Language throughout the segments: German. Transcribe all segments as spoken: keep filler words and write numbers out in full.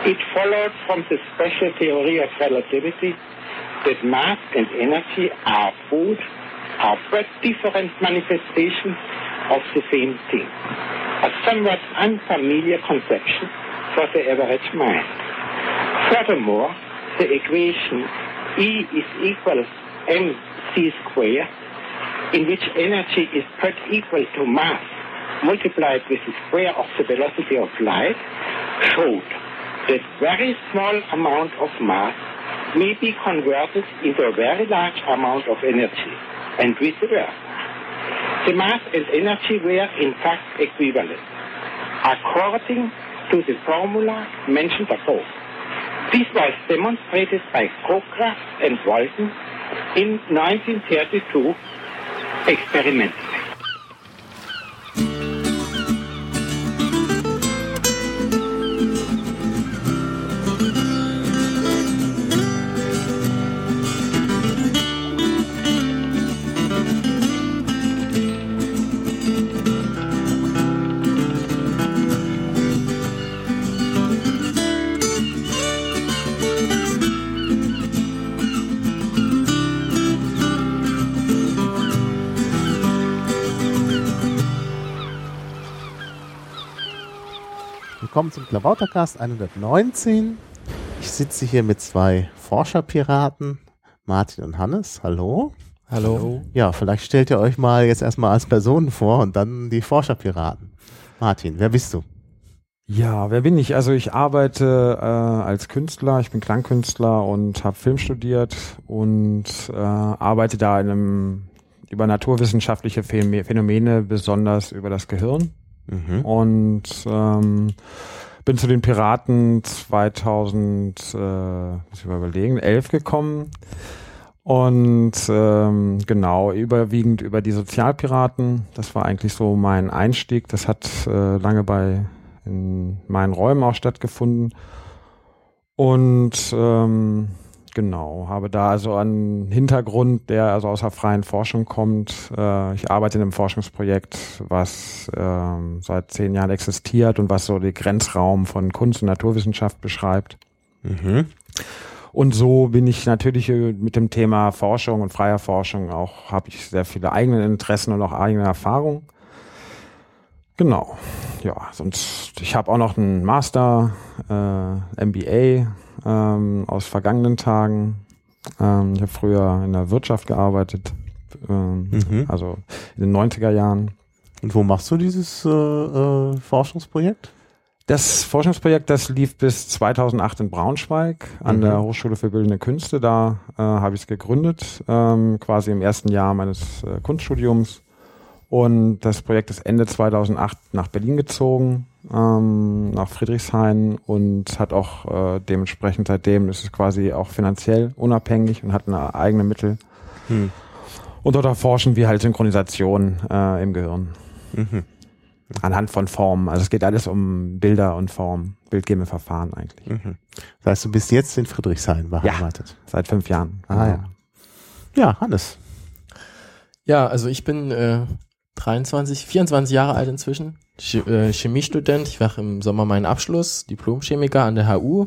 It follows from the special theory of relativity that mass and energy are both are but different manifestations of the same thing. A somewhat unfamiliar conception for the average mind. Furthermore, the equation E is equal mc squared, in which energy is but equal to mass multiplied with the square of the velocity of light, showed that very small amount of mass may be converted into a very large amount of energy, and vice versa. The mass and energy were in fact equivalent, according to the formula mentioned above. This was demonstrated by Cockcroft and Walton in nineteen thirty-two experimentally. Willkommen zum Klabautercast hundertneunzehn. Ich sitze hier mit zwei Forscherpiraten, Martin und Hannes. Hallo. Hallo. Ja, vielleicht stellt ihr euch mal jetzt erstmal als Personen vor und dann die Forscherpiraten. Martin, wer bist du? Ja, wer bin ich? Also ich arbeite äh, als Künstler, ich bin Klangkünstler und habe Film studiert und äh, arbeite da in einem, über naturwissenschaftliche Phänomene, besonders über das Gehirn. Mhm. Und ähm, bin zu den Piraten zweitausend, äh, muss ich mal überlegen, elf gekommen und ähm, genau, überwiegend über die Sozialpiraten. Das war eigentlich so mein Einstieg. Das hat äh, lange bei in meinen Räumen auch stattgefunden und ähm, genau, habe da also einen Hintergrund, der also aus der freien Forschung kommt. Äh, ich arbeite in einem Forschungsprojekt, was äh, seit zehn Jahren existiert und was so den Grenzraum von Kunst und Naturwissenschaft beschreibt. Mhm. Und so bin ich natürlich mit dem Thema Forschung und freier Forschung auch, habe ich sehr viele eigene Interessen und auch eigene Erfahrungen. Genau, ja, sonst, ich habe auch noch einen Master, äh, M B A, Ähm, aus vergangenen Tagen. Ähm, ich habe früher in der Wirtschaft gearbeitet, ähm, mhm. also in den neunziger Jahren. Und wo machst du dieses äh, äh, Forschungsprojekt? Das Forschungsprojekt, das lief bis zweitausendacht in Braunschweig an mhm. der Hochschule für Bildende Künste. Da äh, habe ich es gegründet, ähm, quasi im ersten Jahr meines äh, Kunststudiums. Und das Projekt ist Ende zweitausendacht nach Berlin gezogen, ähm, nach Friedrichshain und hat auch äh, dementsprechend seitdem ist es quasi auch finanziell unabhängig und hat eine eigene Mittel. Hm. Und dort erforschen wir halt Synchronisation äh, im Gehirn. Mhm. Anhand von Formen. Also es geht alles um Bilder und Formen, bildgebende Verfahren eigentlich. Mhm. Das heißt, du bist jetzt in Friedrichshain beheimatet? Ja, seit fünf Jahren. Ah, ja. Ja, Hannes. Ja, also ich bin äh, dreiundzwanzig, vierundzwanzig Jahre alt inzwischen, Ch- äh, Chemiestudent. Ich mache im Sommer meinen Abschluss, Diplom-Chemiker an der H U.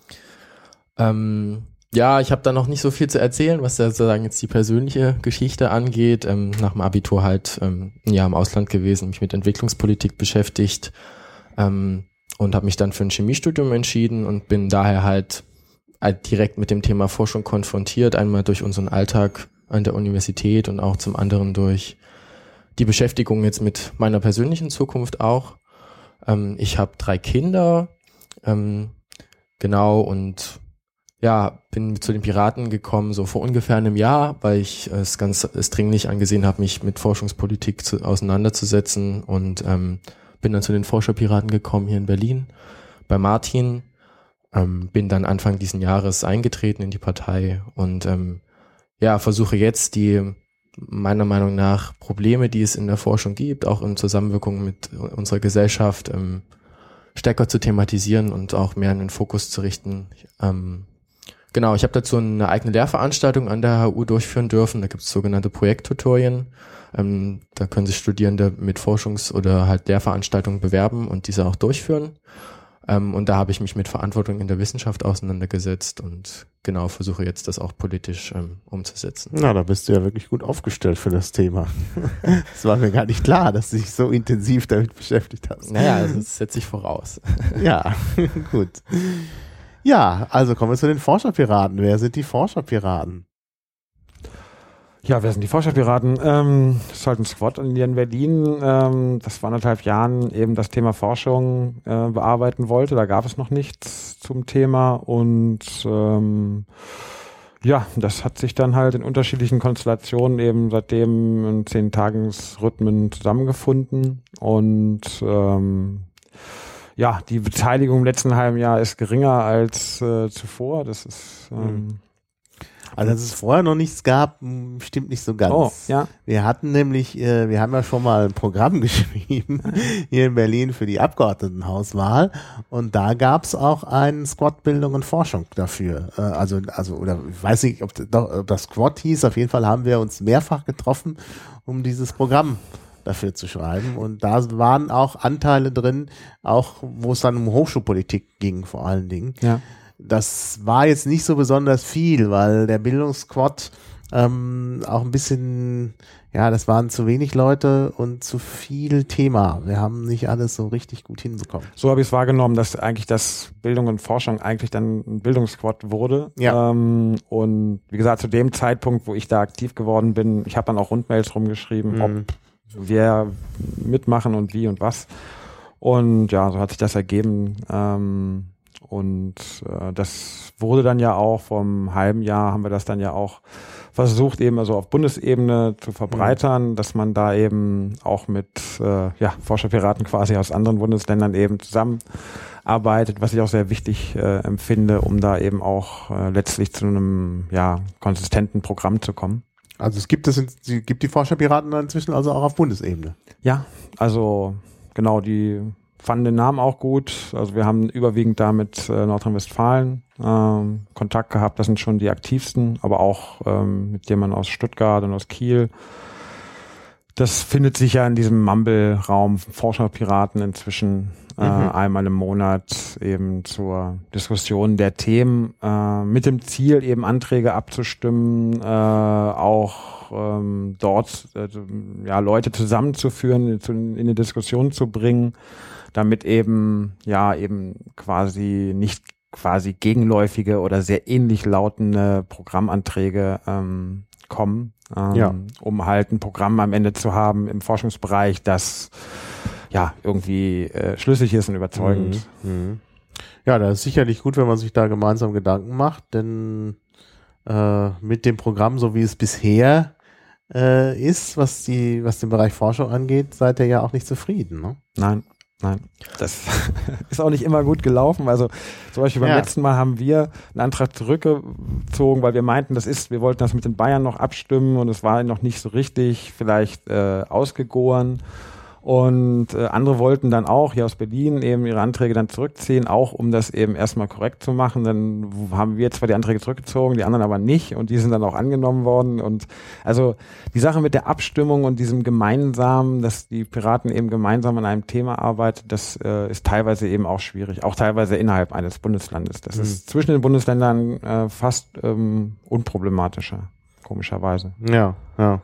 Ähm, ja, ich habe da noch nicht so viel zu erzählen, was da sozusagen jetzt die persönliche Geschichte angeht. Ähm, nach dem Abitur halt ähm, ein Jahr im Ausland gewesen, mich mit Entwicklungspolitik beschäftigt ähm, und habe mich dann für ein Chemiestudium entschieden und bin daher halt, halt direkt mit dem Thema Forschung konfrontiert, einmal durch unseren Alltag an der Universität und auch zum anderen durch die Beschäftigung jetzt mit meiner persönlichen Zukunft auch. Ähm, ich habe drei Kinder, ähm, genau, und ja, bin zu den Piraten gekommen, so vor ungefähr einem Jahr, weil ich es ganz es dringlich angesehen habe, mich mit Forschungspolitik zu, auseinanderzusetzen und ähm, bin dann zu den Forscherpiraten gekommen hier in Berlin bei Martin, ähm, bin dann Anfang diesen Jahres eingetreten in die Partei und ähm, ja, versuche jetzt die meiner Meinung nach Probleme, die es in der Forschung gibt, auch in Zusammenwirkung mit unserer Gesellschaft, ähm, stärker zu thematisieren und auch mehr in den Fokus zu richten. Ähm, genau, ich habe dazu eine eigene Lehrveranstaltung an der H U durchführen dürfen. Da gibt es sogenannte Projekttutorien. Ähm, da können sich Studierende mit Forschungs- oder halt Lehrveranstaltungen bewerben und diese auch durchführen. Ähm, und da habe ich mich mit Verantwortung in der Wissenschaft auseinandergesetzt und genau versuche jetzt das auch politisch ähm, umzusetzen. Na, da bist du ja wirklich gut aufgestellt für das Thema. Das war mir gar nicht klar, dass du dich so intensiv damit beschäftigt hast. Naja, also das setze ich voraus. Ja, gut. Ja, also kommen wir zu den Forscherpiraten. Wer sind die Forscherpiraten? Ja, wer sind die Forscherpiraten? Ähm, das ist halt ein Squad hier in Berlin, ähm, das vor anderthalb Jahren eben das Thema Forschung äh, bearbeiten wollte. Da gab es noch nichts zum Thema und ähm, ja, das hat sich dann halt in unterschiedlichen Konstellationen eben seitdem in zehn Tagesrhythmen zusammengefunden und ähm, ja, die Beteiligung im letzten halben Jahr ist geringer als äh, zuvor. Das ist ähm, Mhm. Also, dass es vorher noch nichts gab, stimmt nicht so ganz. Oh, ja. Wir hatten nämlich, äh, wir haben ja schon mal ein Programm geschrieben hier in Berlin für die Abgeordnetenhauswahl und da gab es auch einen Squad Bildung und Forschung dafür. Äh, also, also, oder ich weiß nicht, ob, doch, ob das Squad hieß, auf jeden Fall haben wir uns mehrfach getroffen, um dieses Programm dafür zu schreiben und da waren auch Anteile drin, auch wo es dann um Hochschulpolitik ging vor allen Dingen. Ja. Das war jetzt nicht so besonders viel, weil der Bildungsquad ähm, auch ein bisschen, ja, das waren zu wenig Leute und zu viel Thema. Wir haben nicht alles so richtig gut hinbekommen. So habe ich es wahrgenommen, dass eigentlich das Bildung und Forschung eigentlich dann ein Bildungsquad wurde. Ja. Ähm, und wie gesagt, zu dem Zeitpunkt, wo ich da aktiv geworden bin, ich habe dann auch Rundmails rumgeschrieben, Mhm. ob wir mitmachen und wie und was. Und ja, so hat sich das ergeben. Ähm, Und äh, das wurde dann ja auch vom halben Jahr, haben wir das dann ja auch versucht, eben also auf Bundesebene zu verbreitern, mhm. dass man da eben auch mit äh, ja, Forscherpiraten quasi aus anderen Bundesländern eben zusammenarbeitet, was ich auch sehr wichtig äh, empfinde, um da eben auch äh, letztlich zu einem ja konsistenten Programm zu kommen. Also es gibt es, es gibt die Forscherpiraten inzwischen also auch auf Bundesebene. Ja, also genau, die fanden den Namen auch gut. Also wir haben überwiegend da mit äh, Nordrhein-Westfalen ähm, Kontakt gehabt. Das sind schon die aktivsten, aber auch ähm, mit jemandem aus Stuttgart und aus Kiel. Das findet sich ja in diesem Mumble-Raum Forscherpiraten inzwischen äh, mhm. einmal im Monat eben zur Diskussion der Themen äh, mit dem Ziel, eben Anträge abzustimmen, äh, auch ähm, dort äh, ja Leute zusammenzuführen, zu, in eine Diskussion zu bringen, damit eben ja eben quasi nicht quasi gegenläufige oder sehr ähnlich lautende Programmanträge ähm, kommen, ähm, ja. um halt ein Programm am Ende zu haben im Forschungsbereich, das ja irgendwie äh, schlüssig ist und überzeugend. Mhm. Mhm. Ja, das ist sicherlich gut, wenn man sich da gemeinsam Gedanken macht, denn äh, mit dem Programm, so wie es bisher äh, ist, was die, was den Bereich Forschung angeht, seid ihr ja auch nicht zufrieden, ne? Nein. Nein, das ist auch nicht immer gut gelaufen. Also zum Beispiel beim ja. letzten Mal haben wir einen Antrag zurückgezogen, weil wir meinten, das ist, wir wollten das mit den Bayern noch abstimmen und es war noch nicht so richtig vielleicht äh, ausgegoren. Und äh, andere wollten dann auch hier aus Berlin eben ihre Anträge dann zurückziehen, auch um das eben erstmal korrekt zu machen. Dann haben wir zwar die Anträge zurückgezogen, die anderen aber nicht und die sind dann auch angenommen worden. Und also die Sache mit der Abstimmung und diesem gemeinsamen, dass die Piraten eben gemeinsam an einem Thema arbeiten, das äh, ist teilweise eben auch schwierig, auch teilweise innerhalb eines Bundeslandes. Das mhm. ist zwischen den Bundesländern äh, fast ähm, unproblematischer, komischerweise. Ja, ja.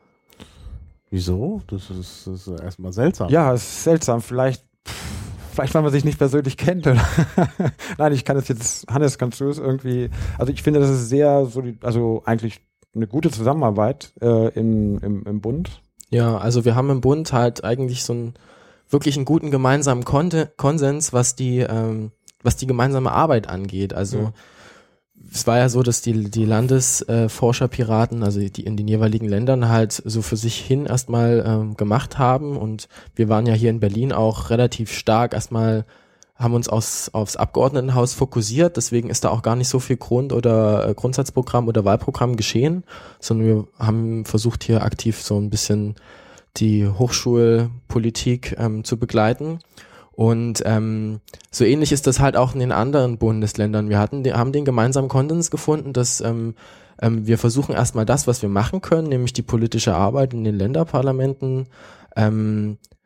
Wieso? Das ist, das ist erstmal seltsam. Ja, es ist seltsam. Vielleicht, vielleicht, weil man sich nicht persönlich kennt. Oder? Nein, ich kann das jetzt, Hannes, kannst du es irgendwie, also ich finde, das ist sehr, solid, also eigentlich eine gute Zusammenarbeit äh, in, im, im Bund. Ja, also wir haben im Bund halt eigentlich so einen wirklich einen guten gemeinsamen Kon- Konsens, was die, ähm, was die gemeinsame Arbeit angeht. Also mhm. es war ja so, dass die, die Landesforscherpiraten, äh, also die in den jeweiligen Ländern halt so für sich hin erstmal ähm, gemacht haben und wir waren ja hier in Berlin auch relativ stark erstmal, haben uns aus, aufs Abgeordnetenhaus fokussiert, deswegen ist da auch gar nicht so viel Grund- oder äh, Grundsatzprogramm oder Wahlprogramm geschehen, sondern wir haben versucht hier aktiv so ein bisschen die Hochschulpolitik ähm, zu begleiten. Und ähm, so ähnlich ist das halt auch in den anderen Bundesländern. Wir hatten, die, haben den gemeinsamen Konsens gefunden, dass ähm, ähm, wir versuchen erstmal das, was wir machen können, nämlich die politische Arbeit in den Länderparlamenten, ähm,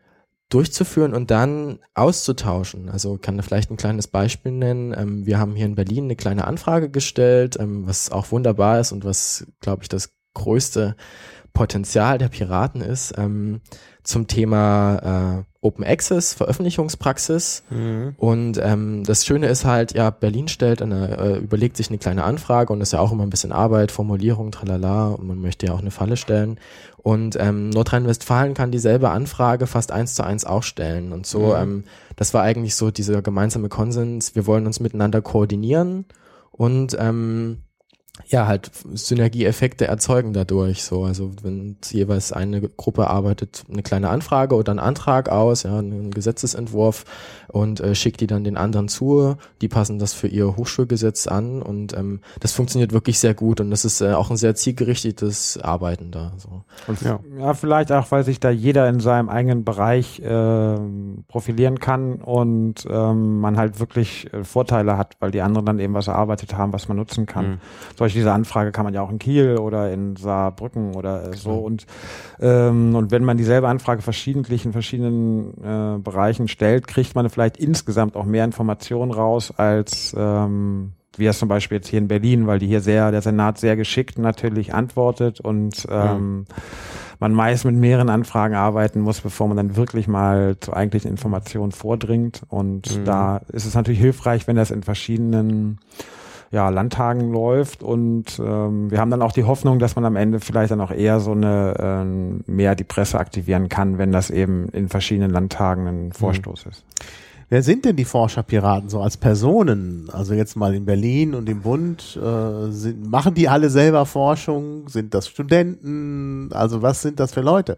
durchzuführen und dann auszutauschen. Also kann da vielleicht ein kleines Beispiel nennen. Ähm, wir haben hier in Berlin eine kleine Anfrage gestellt, ähm, was auch wunderbar ist und was, glaube ich, das größte Potenzial der Piraten ist, ähm, zum Thema äh, Open Access, Veröffentlichungspraxis. Mhm. Und ähm, das Schöne ist halt, ja, Berlin stellt eine, äh, überlegt sich eine kleine Anfrage und das ist ja auch immer ein bisschen Arbeit, Formulierung, tralala, und man möchte ja auch eine Falle stellen. Und ähm, Nordrhein-Westfalen kann dieselbe Anfrage fast eins zu eins auch stellen. Und so, mhm. ähm, das war eigentlich so dieser gemeinsame Konsens, wir wollen uns miteinander koordinieren und ähm, ja, halt Synergieeffekte erzeugen dadurch, so, also wenn jeweils eine Gruppe arbeitet eine kleine Anfrage oder einen Antrag aus, ja, einen Gesetzesentwurf und äh, schickt die dann den anderen zu, die passen das für ihr Hochschulgesetz an und ähm, das funktioniert wirklich sehr gut und das ist äh, auch ein sehr zielgerichtetes Arbeiten da, so. Und ja. ja, vielleicht auch, weil sich da jeder in seinem eigenen Bereich äh, profilieren kann und ähm, man halt wirklich äh, Vorteile hat, weil die anderen dann eben was erarbeitet haben, was man nutzen kann. Mhm. Solche diese Anfrage kann man ja auch in Kiel oder in Saarbrücken oder so und ähm, und wenn man dieselbe Anfrage verschiedentlich in verschiedenen äh, Bereichen stellt, kriegt man vielleicht insgesamt auch mehr Informationen raus als ähm, wie es zum Beispiel jetzt hier in Berlin, weil die hier sehr, der Senat sehr geschickt natürlich antwortet und ähm, mhm. man meist mit mehreren Anfragen arbeiten muss, bevor man dann wirklich mal zu eigentlichen Informationen vordringt und mhm. da ist es natürlich hilfreich, wenn das in verschiedenen ja, Landtagen läuft und ähm, wir haben dann auch die Hoffnung, dass man am Ende vielleicht dann auch eher so eine ähm, mehr die Presse aktivieren kann, wenn das eben in verschiedenen Landtagen ein Vorstoß mhm. ist. Wer sind denn die Forscherpiraten so als Personen? Also jetzt mal in Berlin und im Bund, äh, sind, machen die alle selber Forschung? Sind das Studenten? Also was sind das für Leute?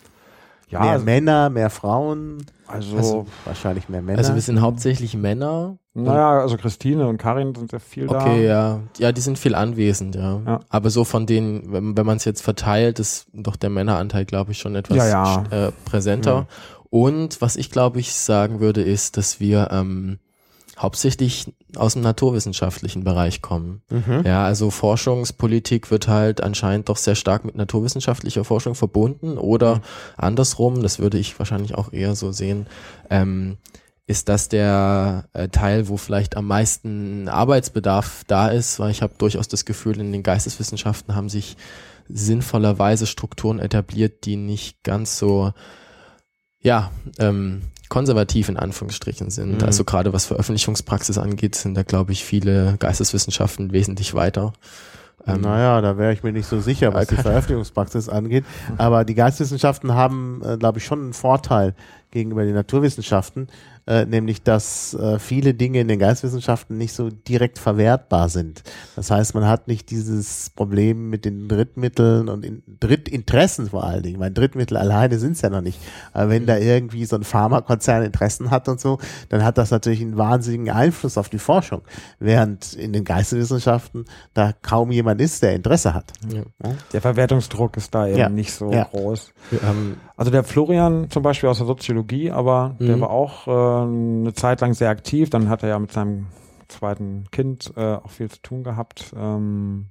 Ja, mehr also, Männer, mehr Frauen? Also, also wahrscheinlich mehr Männer. Also wir sind hauptsächlich Männer. Naja, also Christine und Karin sind sehr viel okay, da. Okay, ja. Ja, die sind viel anwesend, ja. ja. Aber so von denen, wenn, wenn man es jetzt verteilt, ist doch der Männeranteil, glaube ich, schon etwas ja, ja. Äh, präsenter. Ja. Und was ich, glaube ich, sagen würde, ist, dass wir ähm, hauptsächlich aus dem naturwissenschaftlichen Bereich kommen. Mhm. Ja, also Forschungspolitik wird halt anscheinend doch sehr stark mit naturwissenschaftlicher Forschung verbunden oder mhm. andersrum, das würde ich wahrscheinlich auch eher so sehen, ähm, ist das der äh, Teil, wo vielleicht am meisten Arbeitsbedarf da ist, weil ich habe durchaus das Gefühl, in den Geisteswissenschaften haben sich sinnvollerweise Strukturen etabliert, die nicht ganz so, ja, ähm, konservativ in Anführungsstrichen sind. Mhm. Also gerade was Veröffentlichungspraxis angeht, sind da, glaube ich, viele Geisteswissenschaften wesentlich weiter. Ähm, naja, da wäre ich mir nicht so sicher, was die Veröffentlichungspraxis angeht. Aber die Geisteswissenschaften haben, äh, glaube ich, schon einen Vorteil gegenüber den Naturwissenschaften, äh, nämlich dass äh, viele Dinge in den Geisteswissenschaften nicht so direkt verwertbar sind. Das heißt, man hat nicht dieses Problem mit den Drittmitteln und in, Drittinteressen vor allen Dingen. Mein Drittmittel alleine sind es ja noch nicht. Aber wenn da irgendwie so ein Pharmakonzern Interessen hat und so, dann hat das natürlich einen wahnsinnigen Einfluss auf die Forschung. Während in den Geisteswissenschaften da kaum jemand ist, der Interesse hat. Ja. Der Verwertungsdruck ist da eben ja. nicht so ja. groß. Ähm, also der Florian zum Beispiel aus der Soziologie, aber mhm. der war auch äh, eine Zeit lang sehr aktiv. Dann hat er ja mit seinem zweiten Kind äh, auch viel zu tun gehabt. Ähm,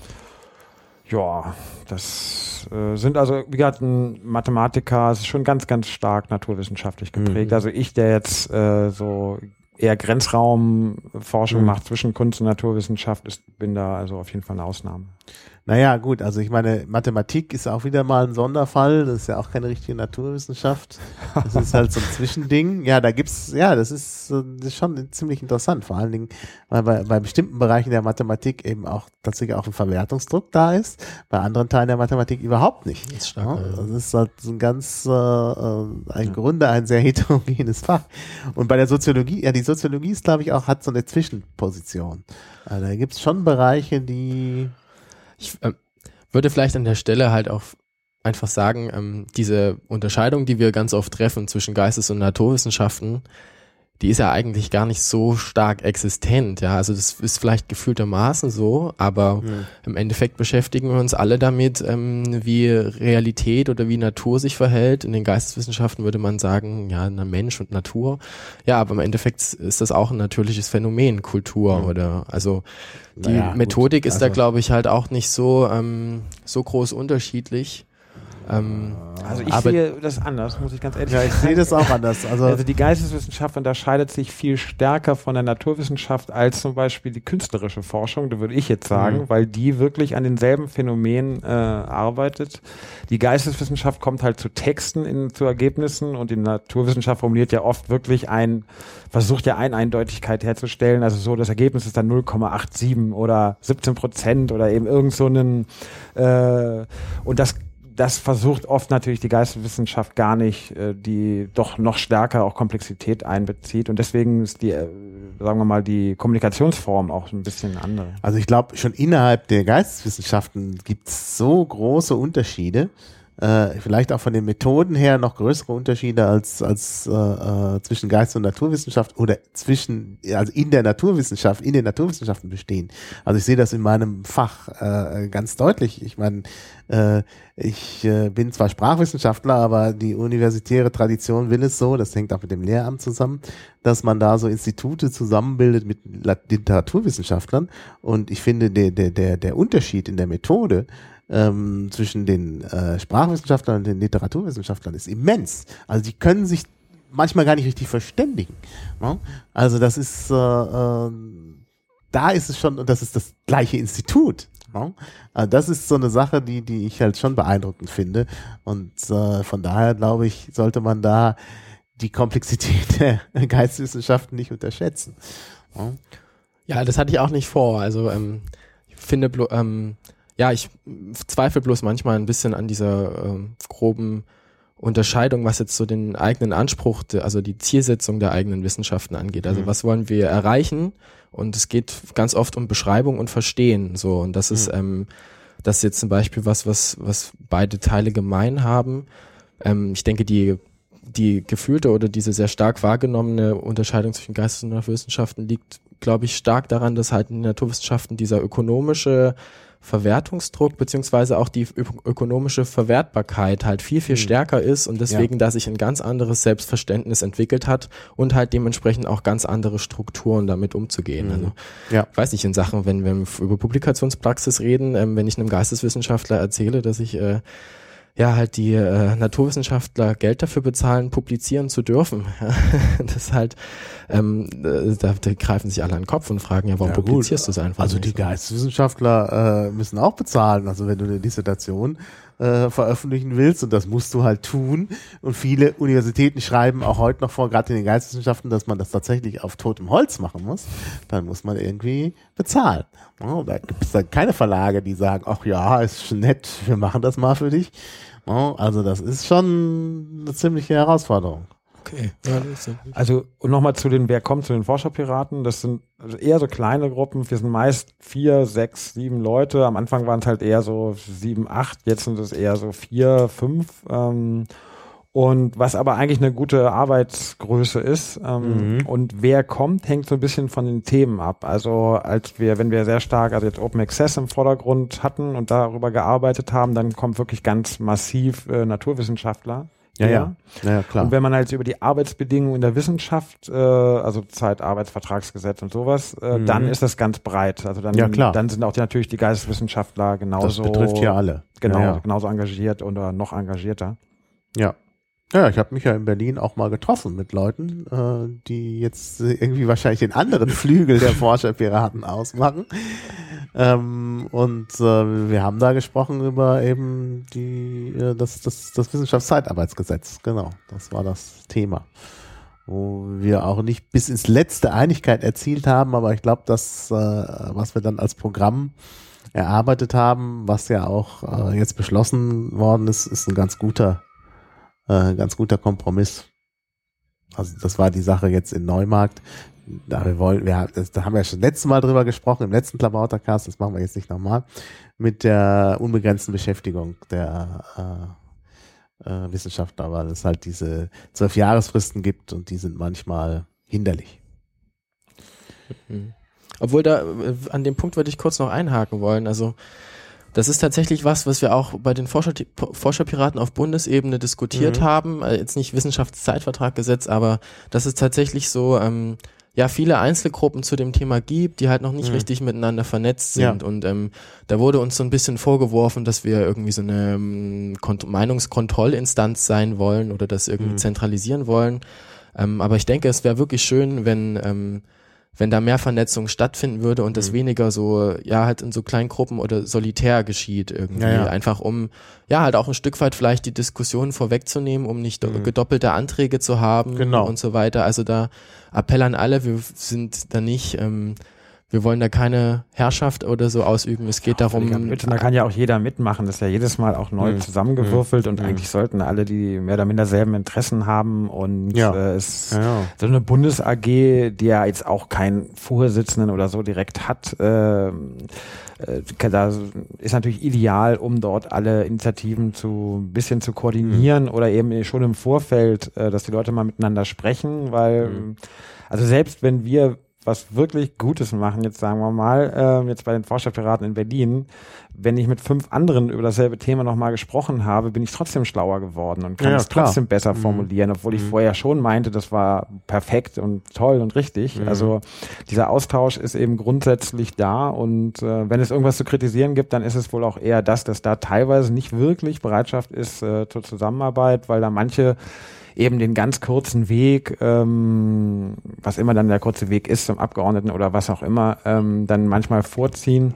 ja, das äh, sind also, wie gesagt, ein Mathematiker, es ist schon ganz, ganz stark naturwissenschaftlich geprägt. Mhm. Also ich, der jetzt äh, so eher Grenzraumforschung mhm. macht zwischen Kunst und Naturwissenschaft, ist, bin da also auf jeden Fall eine Ausnahme. Naja, gut, also ich meine, Mathematik ist auch wieder mal ein Sonderfall, das ist ja auch keine richtige Naturwissenschaft, das ist halt so ein Zwischending. Ja, da gibt's, ja, das ist, das ist schon ziemlich interessant, vor allen Dingen, weil bei, bei bestimmten Bereichen der Mathematik eben auch tatsächlich auch ein Verwertungsdruck da ist, bei anderen Teilen der Mathematik überhaupt nicht. Das ist, stark, ja, das ist halt so ein ganz, äh, ein ja. Grunde ein sehr heterogenes Fach. Und bei der Soziologie, ja, die Soziologie ist, glaube ich, auch, hat so eine Zwischenposition. Also da gibt's schon Bereiche, die Ich äh, würde vielleicht an der Stelle halt auch einfach sagen, ähm, diese Unterscheidung, die wir ganz oft treffen zwischen Geistes- und Naturwissenschaften, die ist ja eigentlich gar nicht so stark existent. Ja, also das ist vielleicht gefühltermaßen so, aber mhm. im Endeffekt beschäftigen wir uns alle damit, ähm, wie Realität oder wie Natur sich verhält. In den Geisteswissenschaften würde man sagen, ja, na, Mensch und Natur. Ja, aber im Endeffekt ist das auch ein natürliches Phänomen, Kultur mhm. oder also die naja, Methodik gut. ist also da, glaube ich, halt auch nicht so ähm, so groß unterschiedlich. Ähm, Also ich aber sehe das anders, muss ich ganz ehrlich Ja, sagen. ich sehe das auch anders. Also, Also die Geisteswissenschaft unterscheidet sich viel stärker von der Naturwissenschaft als zum Beispiel die künstlerische Forschung, da würde ich jetzt sagen, Mhm. weil die wirklich an denselben Phänomenen äh, arbeitet. Die Geisteswissenschaft kommt halt zu Texten, in, zu Ergebnissen, und die Naturwissenschaft formuliert ja oft wirklich ein, versucht ja eine Eindeutigkeit herzustellen, also so, das Ergebnis ist dann null Komma siebenundachtzig oder siebzehn Prozent oder eben irgend so einen, äh, und das Das versucht oft natürlich die Geisteswissenschaft gar nicht, äh, die doch noch stärker auch Komplexität einbezieht, und deswegen ist die, äh, sagen wir mal, die Kommunikationsform auch ein bisschen andere. also ich glaube, schon innerhalb der Geisteswissenschaften gibt es so große Unterschiede, äh, vielleicht auch von den Methoden her noch größere Unterschiede als, als äh, äh, zwischen Geist- und Naturwissenschaft oder zwischen, also in der Naturwissenschaft, in den Naturwissenschaften bestehen. Also ich sehe das in meinem Fach äh, ganz deutlich. Ich meine, äh, ich äh, bin zwar Sprachwissenschaftler, aber die universitäre Tradition will es so, das hängt auch mit dem Lehramt zusammen, dass man da so Institute zusammenbildet mit Literaturwissenschaftlern, und ich finde, der, der, der, der Unterschied in der Methode ähm, zwischen den äh, Sprachwissenschaftlern und den Literaturwissenschaftlern ist immens. Also die können sich manchmal gar nicht richtig verständigen. Ne? Also das ist, äh, äh, da ist es schon, und das ist das gleiche Institut. Ne? Also das ist so eine Sache, die, die ich halt schon beeindruckend finde, und äh, von daher glaube ich, sollte man da die Komplexität der Geisteswissenschaften nicht unterschätzen. Ne? ja, das hatte ich auch nicht vor. Also ähm, ich finde, blo- ähm, ja, ich zweifle bloß manchmal ein bisschen an dieser ähm, groben Unterscheidung, was jetzt so den eigenen Anspruch, de, also die Zielsetzung der eigenen Wissenschaften angeht. Also Mhm. was wollen wir erreichen? Und es geht ganz oft um Beschreibung und Verstehen. So, und das ist, Mhm. ähm, das ist jetzt zum Beispiel was, was, was beide Teile gemein haben. Ähm, ich denke, die die gefühlte oder diese sehr stark wahrgenommene Unterscheidung zwischen Geistes- und Naturwissenschaften liegt, glaube ich, stark daran, dass halt in den Naturwissenschaften dieser ökonomische Verwertungsdruck beziehungsweise auch die ök- ökonomische Verwertbarkeit halt viel, viel Mhm. stärker ist und deswegen, da sich ein ganz anderes Selbstverständnis entwickelt hat und halt dementsprechend auch ganz andere Strukturen damit umzugehen. Mhm. Also Ja. ich weiß nicht, in Sachen, wenn wir über Publikationspraxis reden, ähm, wenn ich einem Geisteswissenschaftler erzähle, dass ich äh, ja halt die äh, Naturwissenschaftler Geld dafür bezahlen, publizieren zu dürfen. Das ist halt, ähm, äh, da, da greifen sich alle an den Kopf und fragen, ja, warum Ja, gut. publizierst du es einfach Also nicht? die Geisteswissenschaftler äh, müssen auch bezahlen. Also wenn du eine Dissertation äh, veröffentlichen willst, und das musst du halt tun, und viele Universitäten schreiben auch heute noch vor, gerade in den Geisteswissenschaften, dass man das tatsächlich auf totem Holz machen muss, dann muss man irgendwie bezahlen. Ja, da gibt es dann keine Verlage, die sagen, ach ja, ist schon nett, wir machen das mal für dich. Ja, also das ist schon eine ziemliche Herausforderung. Okay. Ja, das ist, Also, und nochmal zu den, wer kommt zu den Forscherpiraten, das sind also eher so kleine Gruppen, wir sind meist vier, sechs, sieben Leute, am Anfang waren es halt eher so sieben, acht, jetzt sind es eher so vier, fünf, ähm, und was aber eigentlich eine gute Arbeitsgröße ist, ähm, Mhm. und wer kommt, hängt so ein bisschen von den Themen ab. Also als wir, wenn wir sehr stark, also jetzt Open Access im Vordergrund hatten und darüber gearbeitet haben, dann kommt wirklich ganz massiv äh, Naturwissenschaftler. Ja, her. ja, ja, ja, klar. Und wenn man halt über die Arbeitsbedingungen in der Wissenschaft, äh, also Zeitarbeitsvertragsgesetz und sowas, äh, Mhm. dann ist das ganz breit. Also dann, Ja, klar. dann sind auch die, natürlich die Geisteswissenschaftler genauso, das betrifft ja alle. genau, Ja, ja. genauso engagiert oder noch engagierter. Ja. Ja, ich habe mich ja in Berlin auch mal getroffen mit Leuten, äh, die jetzt äh, irgendwie wahrscheinlich den anderen Flügel der Forscherpiraten ausmachen. Ähm, und äh, wir haben da gesprochen über eben die äh, das, das, das Wissenschaftszeitarbeitsgesetz. Genau, das war das Thema. Wo wir auch nicht bis ins letzte Einigkeit erzielt haben, aber ich glaube, das, äh, was wir dann als Programm erarbeitet haben, was ja auch äh, jetzt beschlossen worden ist, ist ein ganz guter Äh, ganz guter Kompromiss. Also das war die Sache jetzt in Neumarkt. Da wir wollen, wir, das, da haben wir ja schon letztes Mal drüber gesprochen, im letzten Klabautercast, das machen wir jetzt nicht nochmal, mit der unbegrenzten Beschäftigung der äh, äh, Wissenschaftler, weil es halt diese zwölf Jahresfristen gibt und die sind manchmal hinderlich. Mhm. Obwohl da, äh, an dem Punkt würde ich kurz noch einhaken wollen, also das ist tatsächlich was, was wir auch bei den Forscher, Forscherpiraten auf Bundesebene diskutiert Mhm. haben. Äh, Jetzt nicht Wissenschaftszeitvertraggesetz, aber das ist tatsächlich so, ähm, ja viele Einzelgruppen zu dem Thema gibt, die halt noch nicht mhm. richtig miteinander vernetzt sind. Ja. Und ähm, da wurde uns so ein bisschen vorgeworfen, dass wir irgendwie so eine ähm, Kont- Meinungskontrollinstanz sein wollen oder das irgendwie mhm. zentralisieren wollen. Ähm, aber ich denke, es wäre wirklich schön, wenn ähm, wenn da mehr Vernetzung stattfinden würde und das mhm. weniger so, ja, halt in so kleinen Gruppen oder solitär geschieht irgendwie. Ja, ja. Einfach um, ja, halt auch ein Stück weit vielleicht die Diskussion vorwegzunehmen, um nicht mhm. gedoppelte Anträge zu haben genau. und so weiter. Also da Appell an alle, wir sind da nicht, ähm, wir wollen da keine Herrschaft oder so ausüben. Es geht ja, darum. Mit, da kann ja auch jeder mitmachen. Das ist ja jedes Mal auch neu mhm. zusammengewürfelt und mhm. eigentlich sollten alle, die mehr oder minder selben Interessen haben und ja. äh, es ja, ja. so eine Bundes-A G, die ja jetzt auch keinen Vorsitzenden oder so direkt hat, äh, da ist natürlich ideal, um dort alle Initiativen zu ein bisschen zu koordinieren mhm. oder eben schon im Vorfeld, dass die Leute mal miteinander sprechen, weil mhm. also selbst wenn wir was wirklich Gutes machen, jetzt sagen wir mal, äh, jetzt bei den Vorstadtpiraten in Berlin, wenn ich mit fünf anderen über dasselbe Thema nochmal gesprochen habe, bin ich trotzdem schlauer geworden und kann ja, es trotzdem besser mhm. formulieren, obwohl ich mhm. vorher schon meinte, das war perfekt und toll und richtig. Mhm. Also dieser Austausch ist eben grundsätzlich da und äh, wenn es irgendwas zu kritisieren gibt, dann ist es wohl auch eher das, dass da teilweise nicht wirklich Bereitschaft ist äh, zur Zusammenarbeit, weil da manche eben den ganz kurzen Weg, ähm, was immer dann der kurze Weg ist zum Abgeordneten oder was auch immer, ähm, dann manchmal vorziehen.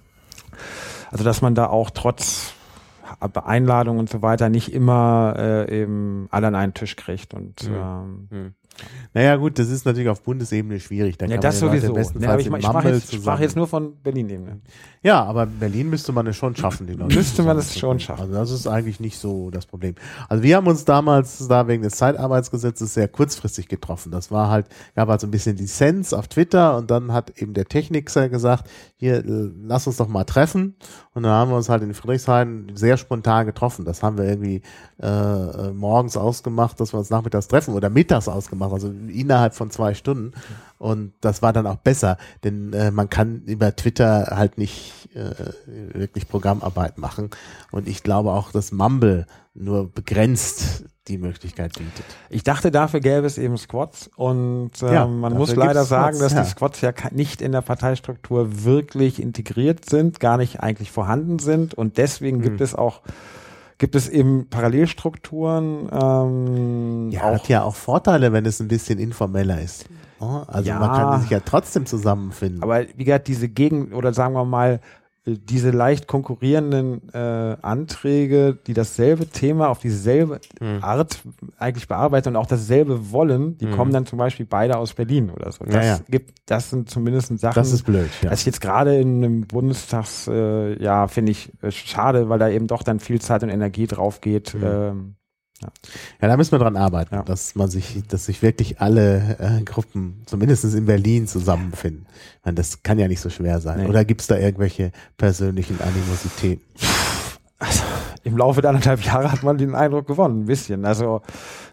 Also dass man da auch trotz Einladung und so weiter nicht immer äh, eben alle an einen Tisch kriegt. Und mhm. ähm, mhm. Naja gut, das ist natürlich auf Bundesebene schwierig. Da ja, kann das man sowieso. Ja, aber ich, ich sprach jetzt, sprach jetzt nur von Berlin-Ebene. Ja, aber Berlin müsste man es schon schaffen. Die Leute müsste man es schon schaffen. Also das ist eigentlich nicht so das Problem. Also wir haben uns damals da wegen des Zeitarbeitsgesetzes sehr kurzfristig getroffen. Das war halt, gab halt so ein bisschen Dissens auf Twitter und dann hat eben der Techniker gesagt, hier, lass uns doch mal treffen. Und dann haben wir uns halt in Friedrichshain sehr spontan getroffen. Das haben wir irgendwie äh, morgens ausgemacht, dass wir uns nachmittags treffen oder mittags ausgemacht, also innerhalb von zwei Stunden. Und das war dann auch besser, denn äh, man kann über Twitter halt nicht äh, wirklich Programmarbeit machen. Und ich glaube auch, dass Mumble nur begrenzt die Möglichkeit bietet. Ich dachte, dafür gäbe es eben Squads und äh, ja, man muss leider sagen, Squads, dass ja. die Squads ja nicht in der Parteistruktur wirklich integriert sind, gar nicht eigentlich vorhanden sind und deswegen hm. gibt es auch gibt es eben Parallelstrukturen. Ähm, ja, auch, hat ja auch Vorteile, wenn es ein bisschen informeller ist. Oh, also ja, man kann sich ja trotzdem zusammenfinden. Aber wie gesagt, diese Gegen- oder sagen wir mal, diese leicht konkurrierenden äh, Anträge, die dasselbe Thema auf dieselbe hm. Art eigentlich bearbeiten und auch dasselbe wollen, die hm. kommen dann zum Beispiel beide aus Berlin oder so. Das ja, ja. gibt, das sind zumindest Sachen. Das ist blöd. Ja. Das ist jetzt gerade in einem Bundestags, äh, ja, finde ich äh, schade, weil da eben doch dann viel Zeit und Energie drauf geht. Hm. Ähm, Ja. ja, da müssen wir dran arbeiten, ja. dass man sich, dass sich wirklich alle äh, Gruppen, zumindest in Berlin, zusammenfinden. Ich meine, das kann ja nicht so schwer sein. Nee. Oder gibt es da irgendwelche persönlichen Animositäten? Also, im Laufe der anderthalb Jahre hat man den Eindruck gewonnen, ein bisschen. Also,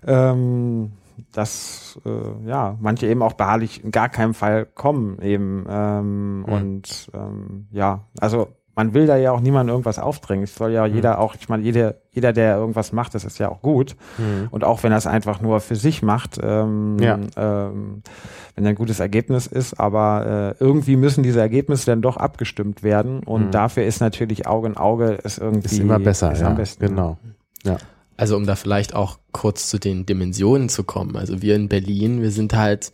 ähm, dass äh, ja manche eben auch beharrlich in gar keinem Fall kommen eben ähm, mhm. und ähm, ja, also man will da ja auch niemandem irgendwas aufdrängen. Es soll ja mhm. jeder auch, ich meine, jeder, jeder, der irgendwas macht, das ist ja auch gut. Mhm. Und auch wenn er es einfach nur für sich macht, ähm, ja. ähm, wenn er ein gutes Ergebnis ist, aber äh, irgendwie müssen diese Ergebnisse dann doch abgestimmt werden. Und mhm. dafür ist natürlich Auge in Auge ist irgendwie ist immer besser, ist ja, am besten. Genau. Ja. Also um da vielleicht auch kurz zu den Dimensionen zu kommen. Also wir in Berlin, wir sind halt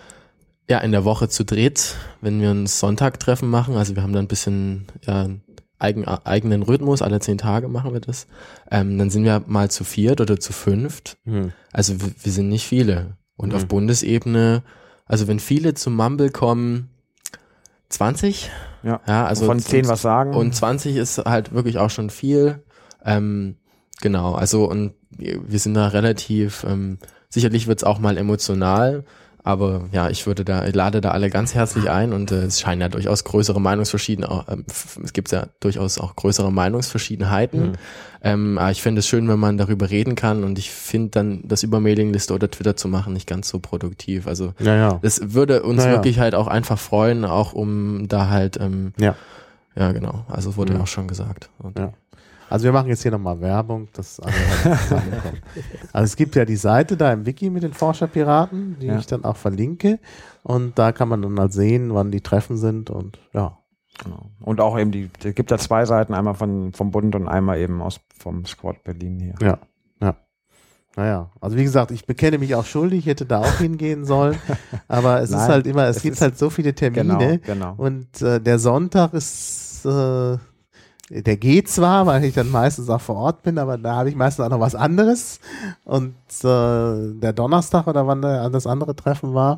ja in der Woche zu dritt, wenn wir ein Sonntagtreffen machen. Also wir haben da ein bisschen ja, eigen, eigenen Rhythmus, alle zehn Tage machen wir das. Ähm, dann sind wir mal zu viert oder zu fünft. Hm. Also wir, wir sind nicht viele. Und hm. auf Bundesebene, also wenn viele zum Mumble kommen, zwanzig. Ja, ja also von zehn was sagen. Und zwanzig ist halt wirklich auch schon viel. Ähm, genau, also und wir sind da relativ, ähm, sicherlich wird's auch mal emotional. Aber ja, ich würde da, ich lade da alle ganz herzlich ein und äh, es scheinen ja durchaus größere Meinungsverschiedenheiten, äh, es gibt ja durchaus auch größere Meinungsverschiedenheiten. Mhm. Ähm, aber ich finde es schön, wenn man darüber reden kann und ich finde dann, das über Mailingliste oder Twitter zu machen, nicht ganz so produktiv. Also ja, ja. das würde uns ja, ja. wirklich halt auch einfach freuen, auch um da halt, ähm, ja. ja genau, also wurde mhm. auch schon gesagt. Und ja. Also wir machen jetzt hier nochmal Werbung, dass alle zusammenkommen. Also es gibt ja die Seite da im Wiki mit den Forscherpiraten, die ja. ich dann auch verlinke. Und da kann man dann halt sehen, wann die Treffen sind und ja. Genau. Und auch eben die, es gibt da zwei Seiten, einmal von, vom Bund und einmal eben aus vom Squad Berlin hier. Ja, ja. Naja, also wie gesagt, ich bekenne mich auch schuldig, ich hätte da auch hingehen sollen, aber es Nein, ist halt immer, es, es gibt ist, halt so viele Termine genau, genau. und äh, der Sonntag ist, äh, der geht zwar, weil ich dann meistens auch vor Ort bin, aber da habe ich meistens auch noch was anderes und äh, der Donnerstag oder wann der, das andere Treffen war,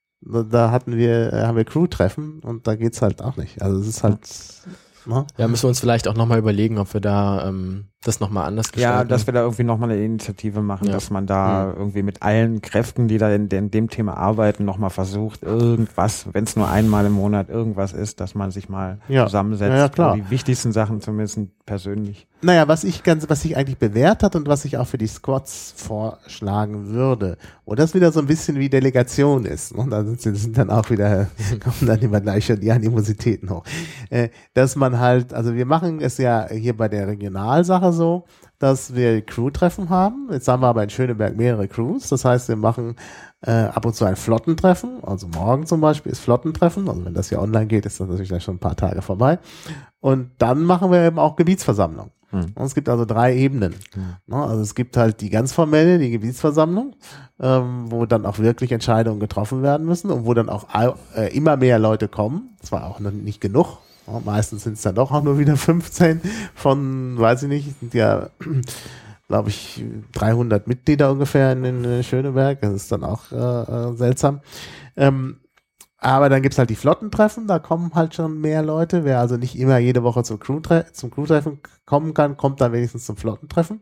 da hatten wir, haben wir Crew-Treffen und da geht's halt auch nicht. Also es ist halt, ne? Ja, müssen wir uns vielleicht auch nochmal überlegen, ob wir da ähm, das nochmal anders gestalten. Ja, dass wir da irgendwie nochmal eine Initiative machen, ja. dass man da mhm. irgendwie mit allen Kräften, die da in, in dem Thema arbeiten, nochmal versucht, irgendwas, wenn es nur einmal im Monat irgendwas ist, dass man sich mal ja. zusammensetzt. Ja, ja, klar. Die wichtigsten Sachen zumindest persönlich. Naja, was ich ganz, was sich eigentlich bewährt hat und was ich auch für die Squads vorschlagen würde, wo das wieder so ein bisschen wie Delegation ist, und da sind, sind dann auch wieder, kommen dann immer gleich schon die Animositäten hoch, äh, dass man halt, also wir machen es ja hier bei der Regionalsache so, dass wir Crew-Treffen haben. Jetzt haben wir aber in Schöneberg mehrere Crews, das heißt, wir machen äh, ab und zu ein Flottentreffen, also morgen zum Beispiel ist Flottentreffen, also wenn das hier online geht, ist das natürlich gleich schon ein paar Tage vorbei. Und dann machen wir eben auch Gebietsversammlung. Hm. Und es gibt also drei Ebenen. Hm. Also es gibt halt die ganz formelle, die Gebietsversammlung, ähm, wo dann auch wirklich Entscheidungen getroffen werden müssen und wo dann auch äh, immer mehr Leute kommen. Zwar auch noch nicht genug. Ja, meistens sind es dann doch auch nur wieder fünfzehn von, weiß ich nicht, sind ja, glaube ich, dreihundert Mitglieder ungefähr in, in Schöneberg. Das ist dann auch äh, seltsam. Ähm, Aber dann gibt's halt die Flottentreffen, da kommen halt schon mehr Leute. Wer also nicht immer jede Woche zum Crew-Tre- zum Crew-Treffen kommen kann, kommt dann wenigstens zum Flottentreffen.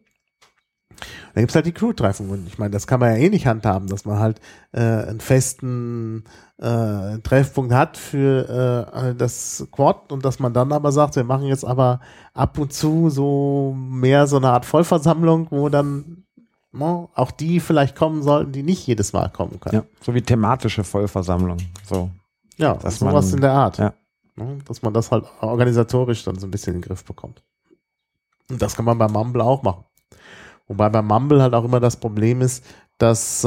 Dann gibt's halt die Crew-Treffen und ich meine, das kann man ja eh nicht handhaben, dass man halt äh, einen festen äh, Treffpunkt hat für äh, das Quad und dass man dann aber sagt, wir machen jetzt aber ab und zu so mehr so eine Art Vollversammlung, wo dann no, auch die vielleicht kommen sollten, die nicht jedes Mal kommen können. Ja, so wie thematische Vollversammlung. So. Ja, dass sowas man, in der Art. Ja. Ne, dass man das halt organisatorisch dann so ein bisschen in den Griff bekommt. Und das kann man bei Mumble auch machen. Wobei bei Mumble halt auch immer das Problem ist, dass,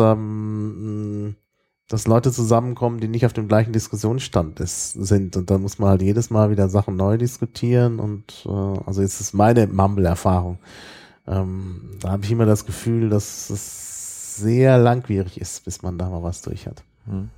ähm, dass Leute zusammenkommen, die nicht auf dem gleichen Diskussionsstand ist, sind. Und dann muss man halt jedes Mal wieder Sachen neu diskutieren. Und äh, also jetzt ist meine Mumble-Erfahrung. Ähm, da habe ich immer das Gefühl, dass es sehr langwierig ist, bis man da mal was durch hat. Hm.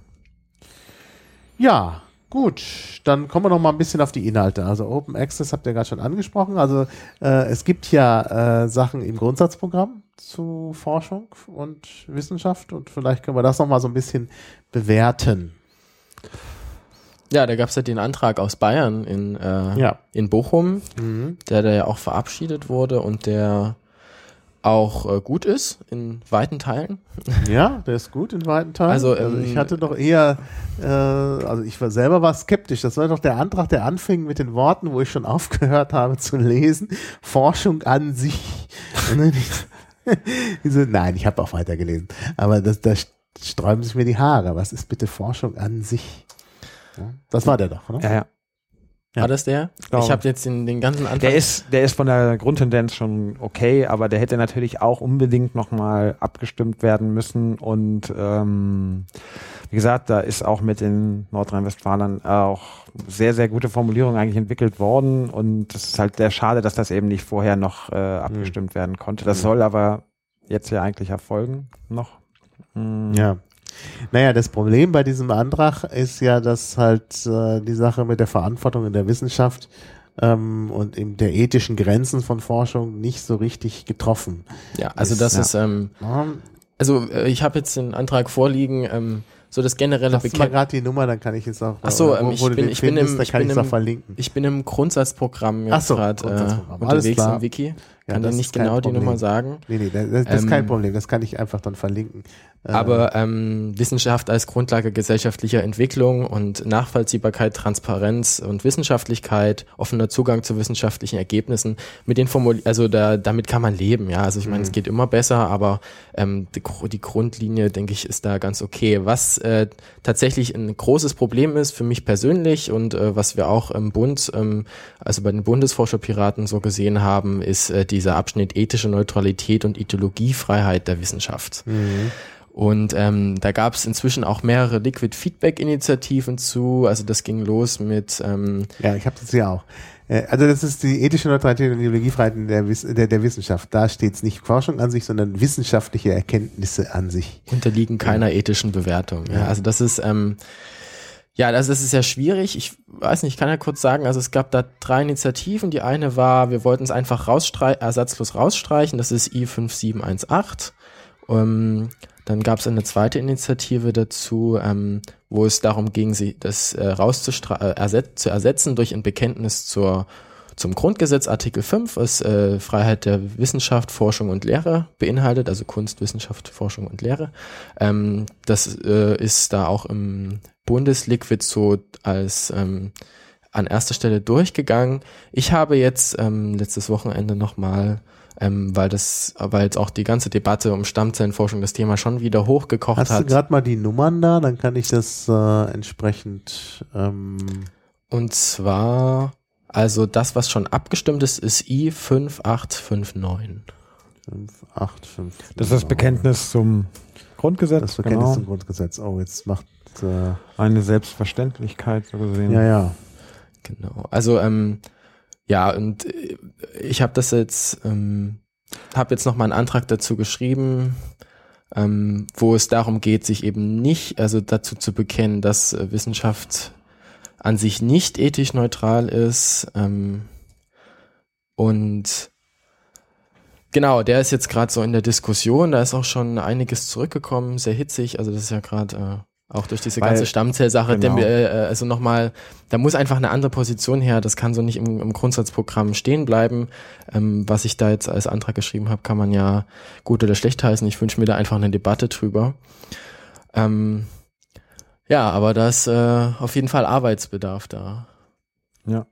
Ja, gut. Dann kommen wir noch mal ein bisschen auf die Inhalte. Also Open Access habt ihr gerade schon angesprochen. Also äh, es gibt ja äh, Sachen im Grundsatzprogramm zu Forschung und Wissenschaft und vielleicht können wir das noch mal so ein bisschen bewerten. Ja, da gab es ja den Antrag aus Bayern in, äh, ja. in Bochum, mhm. der da ja auch verabschiedet wurde und der auch äh, gut ist in weiten Teilen. Ja, der ist gut in weiten Teilen. Also, also ähm, ich hatte doch eher, äh, also ich war selber war skeptisch. Das war doch der Antrag, der anfing mit den Worten, wo ich schon aufgehört habe zu lesen. Forschung an sich. so, nein, ich habe auch weitergelesen. Aber das, da sträuben sich mir die Haare. Was ist bitte Forschung an sich? Ja, das war der doch, ne? Ja, ja. Ja. War das der? Ich glaube. Ich habe jetzt den, den ganzen Antrag. Der ist, der ist von der Grundtendenz schon okay, aber der hätte natürlich auch unbedingt nochmal abgestimmt werden müssen und ähm, wie gesagt, da ist auch mit den Nordrhein-Westfalen auch sehr, sehr gute Formulierungen eigentlich entwickelt worden und es ist halt sehr schade, dass das eben nicht vorher noch äh, abgestimmt mhm. werden konnte. Das mhm. soll aber jetzt ja eigentlich erfolgen noch. Mhm. Ja. Naja, das Problem bei diesem Antrag ist ja, dass halt äh, die Sache mit der Verantwortung in der Wissenschaft ähm, und in der ethischen Grenzen von Forschung nicht so richtig getroffen. Ja, also das ja. ist, ähm, also äh, ich habe jetzt den Antrag vorliegen, ähm, so das generelle Bekenntnis. Sag mal gerade die Nummer, dann kann ich jetzt auch. Ach so, ähm, wo, ich wo bin, ich bin im, da ich kann bin ich im, auch verlinken. Ich bin im Grundsatzprogramm jetzt so, gerade Grundsatzprogramm. äh, unterwegs im Wiki. Ja, kann dir nicht genau die Nummer sagen. Nee, nee, das, das ähm, ist kein Problem. Das kann ich einfach dann verlinken. Aber ähm, Wissenschaft als Grundlage gesellschaftlicher Entwicklung und Nachvollziehbarkeit, Transparenz und Wissenschaftlichkeit, offener Zugang zu wissenschaftlichen Ergebnissen, mit den Formul also da, damit kann man leben, ja. Also ich meine, mhm. es geht immer besser, aber ähm, die, die Grundlinie, denke ich, ist da ganz okay. Was äh, tatsächlich ein großes Problem ist für mich persönlich und äh, was wir auch im Bund, ähm, also bei den Bundesforscherpiraten so gesehen haben, ist äh, dieser Abschnitt ethische Neutralität und Ideologiefreiheit der Wissenschaft. Mhm. Und ähm, da gab es inzwischen auch mehrere Liquid-Feedback-Initiativen zu. Also das ging los mit... Ähm, ja, ich habe das ja auch. Also das ist die ethische Neutralität und Ideologiefreiheit der, der, der Wissenschaft. Da steht es nicht Forschung an sich, sondern wissenschaftliche Erkenntnisse an sich. Unterliegen keiner ja. ethischen Bewertung. Ja. Ja, also das ist... Ähm, Ja, das ist sehr schwierig. Ich weiß nicht, ich kann ja kurz sagen, also es gab da drei Initiativen. Die eine war, wir wollten es einfach rausstreich- ersatzlos rausstreichen. Das ist I fünf sieben eins acht. Um, dann gab es eine zweite Initiative dazu, ähm, wo es darum ging, sie das äh, rauszustra- äh, erset- zu ersetzen durch ein Bekenntnis zur zum Grundgesetz, Artikel fünf, was äh, Freiheit der Wissenschaft, Forschung und Lehre beinhaltet, also Kunst, Wissenschaft, Forschung und Lehre. Ähm, das äh, ist da auch im Bundesliquid so als ähm, an erster Stelle durchgegangen. Ich habe jetzt ähm, letztes Wochenende nochmal, ähm, weil das, weil jetzt auch die ganze Debatte um Stammzellenforschung das Thema schon wieder hochgekocht Hast hat. Hast du gerade mal die Nummern da? Dann kann ich das äh, entsprechend... Ähm Und zwar, also das, was schon abgestimmt ist, ist I fünf acht fünf neun. fünf acht fünf neun. Das ist das Bekenntnis zum Grundgesetz. Das Bekenntnis genau. zum Grundgesetz. Oh, jetzt macht... Äh Eine Selbstverständlichkeit, so gesehen. Ja, ja. Genau. Also, ähm, ja, und ich habe das jetzt, ähm, habe jetzt nochmal einen Antrag dazu geschrieben, ähm, wo es darum geht, sich eben nicht, also dazu zu bekennen, dass äh, Wissenschaft an sich nicht ethisch neutral ist. Ähm, und genau, der ist jetzt gerade so in der Diskussion, da ist auch schon einiges zurückgekommen, sehr hitzig, also das ist ja gerade... Äh, Auch durch diese Weil, ganze Stammzellsache, genau. dem, äh, also nochmal, da muss einfach eine andere Position her, das kann so nicht im, im Grundsatzprogramm stehen bleiben. Ähm, was ich da jetzt als Antrag geschrieben habe, kann man ja gut oder schlecht heißen. Ich wünsche mir da einfach eine Debatte drüber. Ähm, ja, aber da ist äh, auf jeden Fall Arbeitsbedarf da. Ja.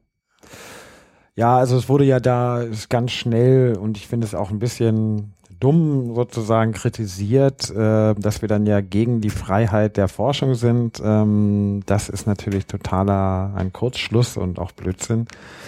Ja, also es wurde ja da ist ganz schnell und ich finde es auch ein bisschen dumm sozusagen kritisiert, äh, dass wir dann ja gegen die Freiheit der Forschung sind. Ähm, das ist natürlich totaler ein Kurzschluss und auch Blödsinn.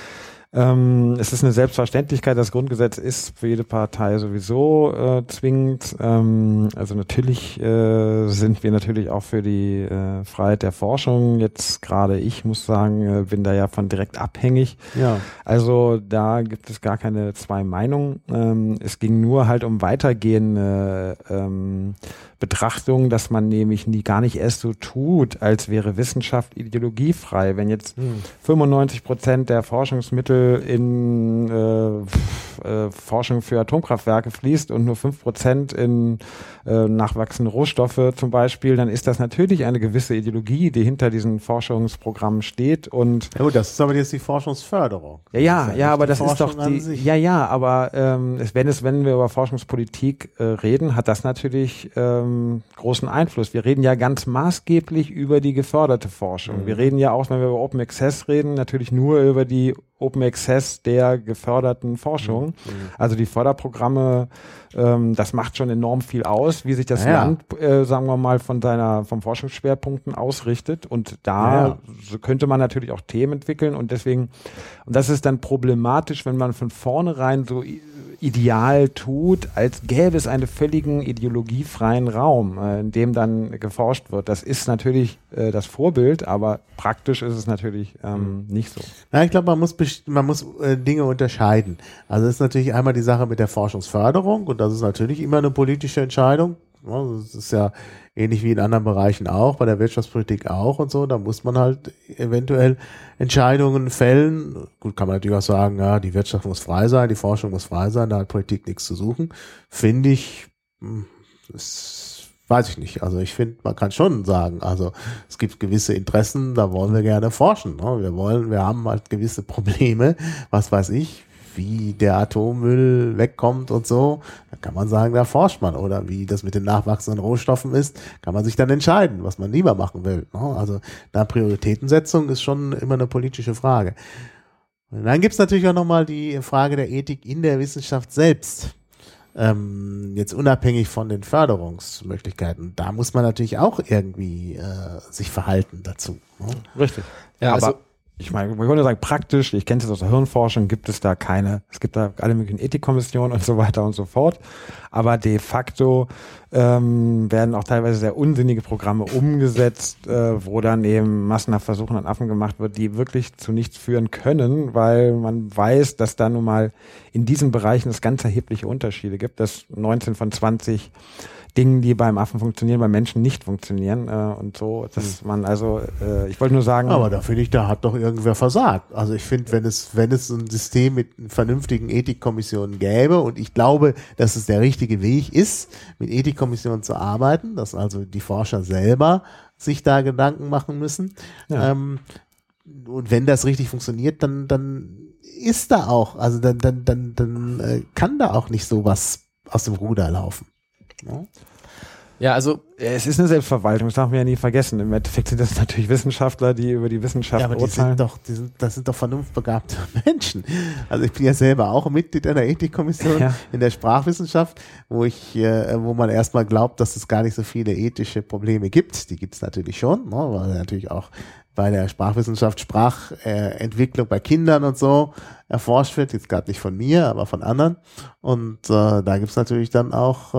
Ähm, es ist eine Selbstverständlichkeit, das Grundgesetz ist für jede Partei sowieso äh, zwingend. Ähm, also natürlich äh, sind wir natürlich auch für die äh, Freiheit der Forschung. Jetzt gerade ich muss sagen, äh, bin da ja von direkt abhängig. Ja. Also da gibt es gar keine zwei Meinungen. Ähm, es ging nur halt um weitergehende ähm, Betrachtung, dass man nämlich nie gar nicht erst so tut, als wäre Wissenschaft ideologiefrei. Wenn jetzt hm. fünfundneunzig Prozent der Forschungsmittel in äh, äh, Forschung für Atomkraftwerke fließt und nur fünf Prozent in äh, nachwachsende Rohstoffe zum Beispiel, dann ist das natürlich eine gewisse Ideologie, die hinter diesen Forschungsprogrammen steht. Und ja gut, das ist aber jetzt die Forschungsförderung. Ja, ja, das ja, aber das ist doch die, sich. ja, ja, aber ähm, es, wenn es, wenn wir über Forschungspolitik äh, reden, hat das natürlich ähm, großen Einfluss. Wir reden ja ganz maßgeblich über die geförderte Forschung. Mhm. Wir reden ja auch, wenn wir über Open Access reden, natürlich nur über die Open Access der geförderten Forschung. Mhm. Also die Förderprogramme, ähm, das macht schon enorm viel aus, wie sich das ja, Land, äh, sagen wir mal, von seiner, vom Forschungsschwerpunkten ausrichtet. Und da ja. so könnte man natürlich auch Themen entwickeln. Und deswegen, und das ist dann problematisch, wenn man von vornherein so ideal tut, als gäbe es einen völligen ideologiefreien Raum, äh, in dem dann geforscht wird. Das ist natürlich äh, das Vorbild, aber praktisch ist es natürlich ähm, nicht so. Na, ich glaube, man muss man muss äh, Dinge unterscheiden. Also es ist natürlich einmal die Sache mit der Forschungsförderung und das ist natürlich immer eine politische Entscheidung. Ja, das ist ja ähnlich wie in anderen Bereichen auch, bei der Wirtschaftspolitik auch und so. Da muss man halt eventuell Entscheidungen fällen. Gut, kann man natürlich auch sagen, ja, die Wirtschaft muss frei sein, die Forschung muss frei sein, da hat Politik nichts zu suchen. Finde ich, das weiß ich nicht. Also ich finde, man kann schon sagen, also es gibt gewisse Interessen, da wollen wir gerne forschen. Ne? Wir wollen, wir haben halt gewisse Probleme, was weiß ich, wie der Atommüll wegkommt und so, dann kann man sagen, da forscht man. Oder wie das mit den nachwachsenden Rohstoffen ist, kann man sich dann entscheiden, was man lieber machen will. Also da Prioritätensetzung ist schon immer eine politische Frage. Und dann gibt's natürlich auch nochmal die Frage der Ethik in der Wissenschaft selbst. Ähm, jetzt unabhängig von den Förderungsmöglichkeiten. Da muss man natürlich auch irgendwie äh, sich verhalten dazu. Ne? Richtig. Ja, aber also ich meine, man könnte sagen, praktisch, ich kenne es aus der Hirnforschung, gibt es da keine, es gibt da alle möglichen Ethikkommissionen und so weiter und so fort, aber de facto ähm, werden auch teilweise sehr unsinnige Programme umgesetzt, äh, wo dann eben massenhaft Versuche an Affen gemacht wird, die wirklich zu nichts führen können, weil man weiß, dass da nun mal in diesen Bereichen es ganz erhebliche Unterschiede gibt, dass neunzehn von zwanzig Dingen, die beim Affen funktionieren, beim Menschen nicht funktionieren äh, und so, dass man also, äh, ich wollte nur sagen... Aber da finde ich, da hat doch irgendwer versagt. Also ich finde, wenn es, wenn es ein System mit vernünftigen Ethikkommissionen gäbe und ich glaube, dass es der richtige Weg ist, mit Ethikkommissionen zu arbeiten, dass also die Forscher selber sich da Gedanken machen müssen. Ja. Ähm, und wenn das richtig funktioniert, dann, dann ist da auch, also dann, dann, dann, dann äh, kann da auch nicht so was aus dem Ruder laufen. Ja. Ja, also es ist eine Selbstverwaltung, das darf man ja nie vergessen. Im Endeffekt sind das natürlich Wissenschaftler, die über die Wissenschaft ja, aber die urteilen. sind doch, die sind, das sind doch vernunftbegabte Menschen. Also ich bin ja selber auch Mitglied einer Ethikkommission ja. in der Sprachwissenschaft, wo ich, äh, wo man erstmal glaubt, dass es gar nicht so viele ethische Probleme gibt. Die gibt es natürlich schon, ne, weil natürlich auch bei der Sprachwissenschaft Sprachentwicklung äh, bei Kindern und so erforscht wird, jetzt gerade nicht von mir, aber von anderen. Und äh, da gibt's natürlich dann auch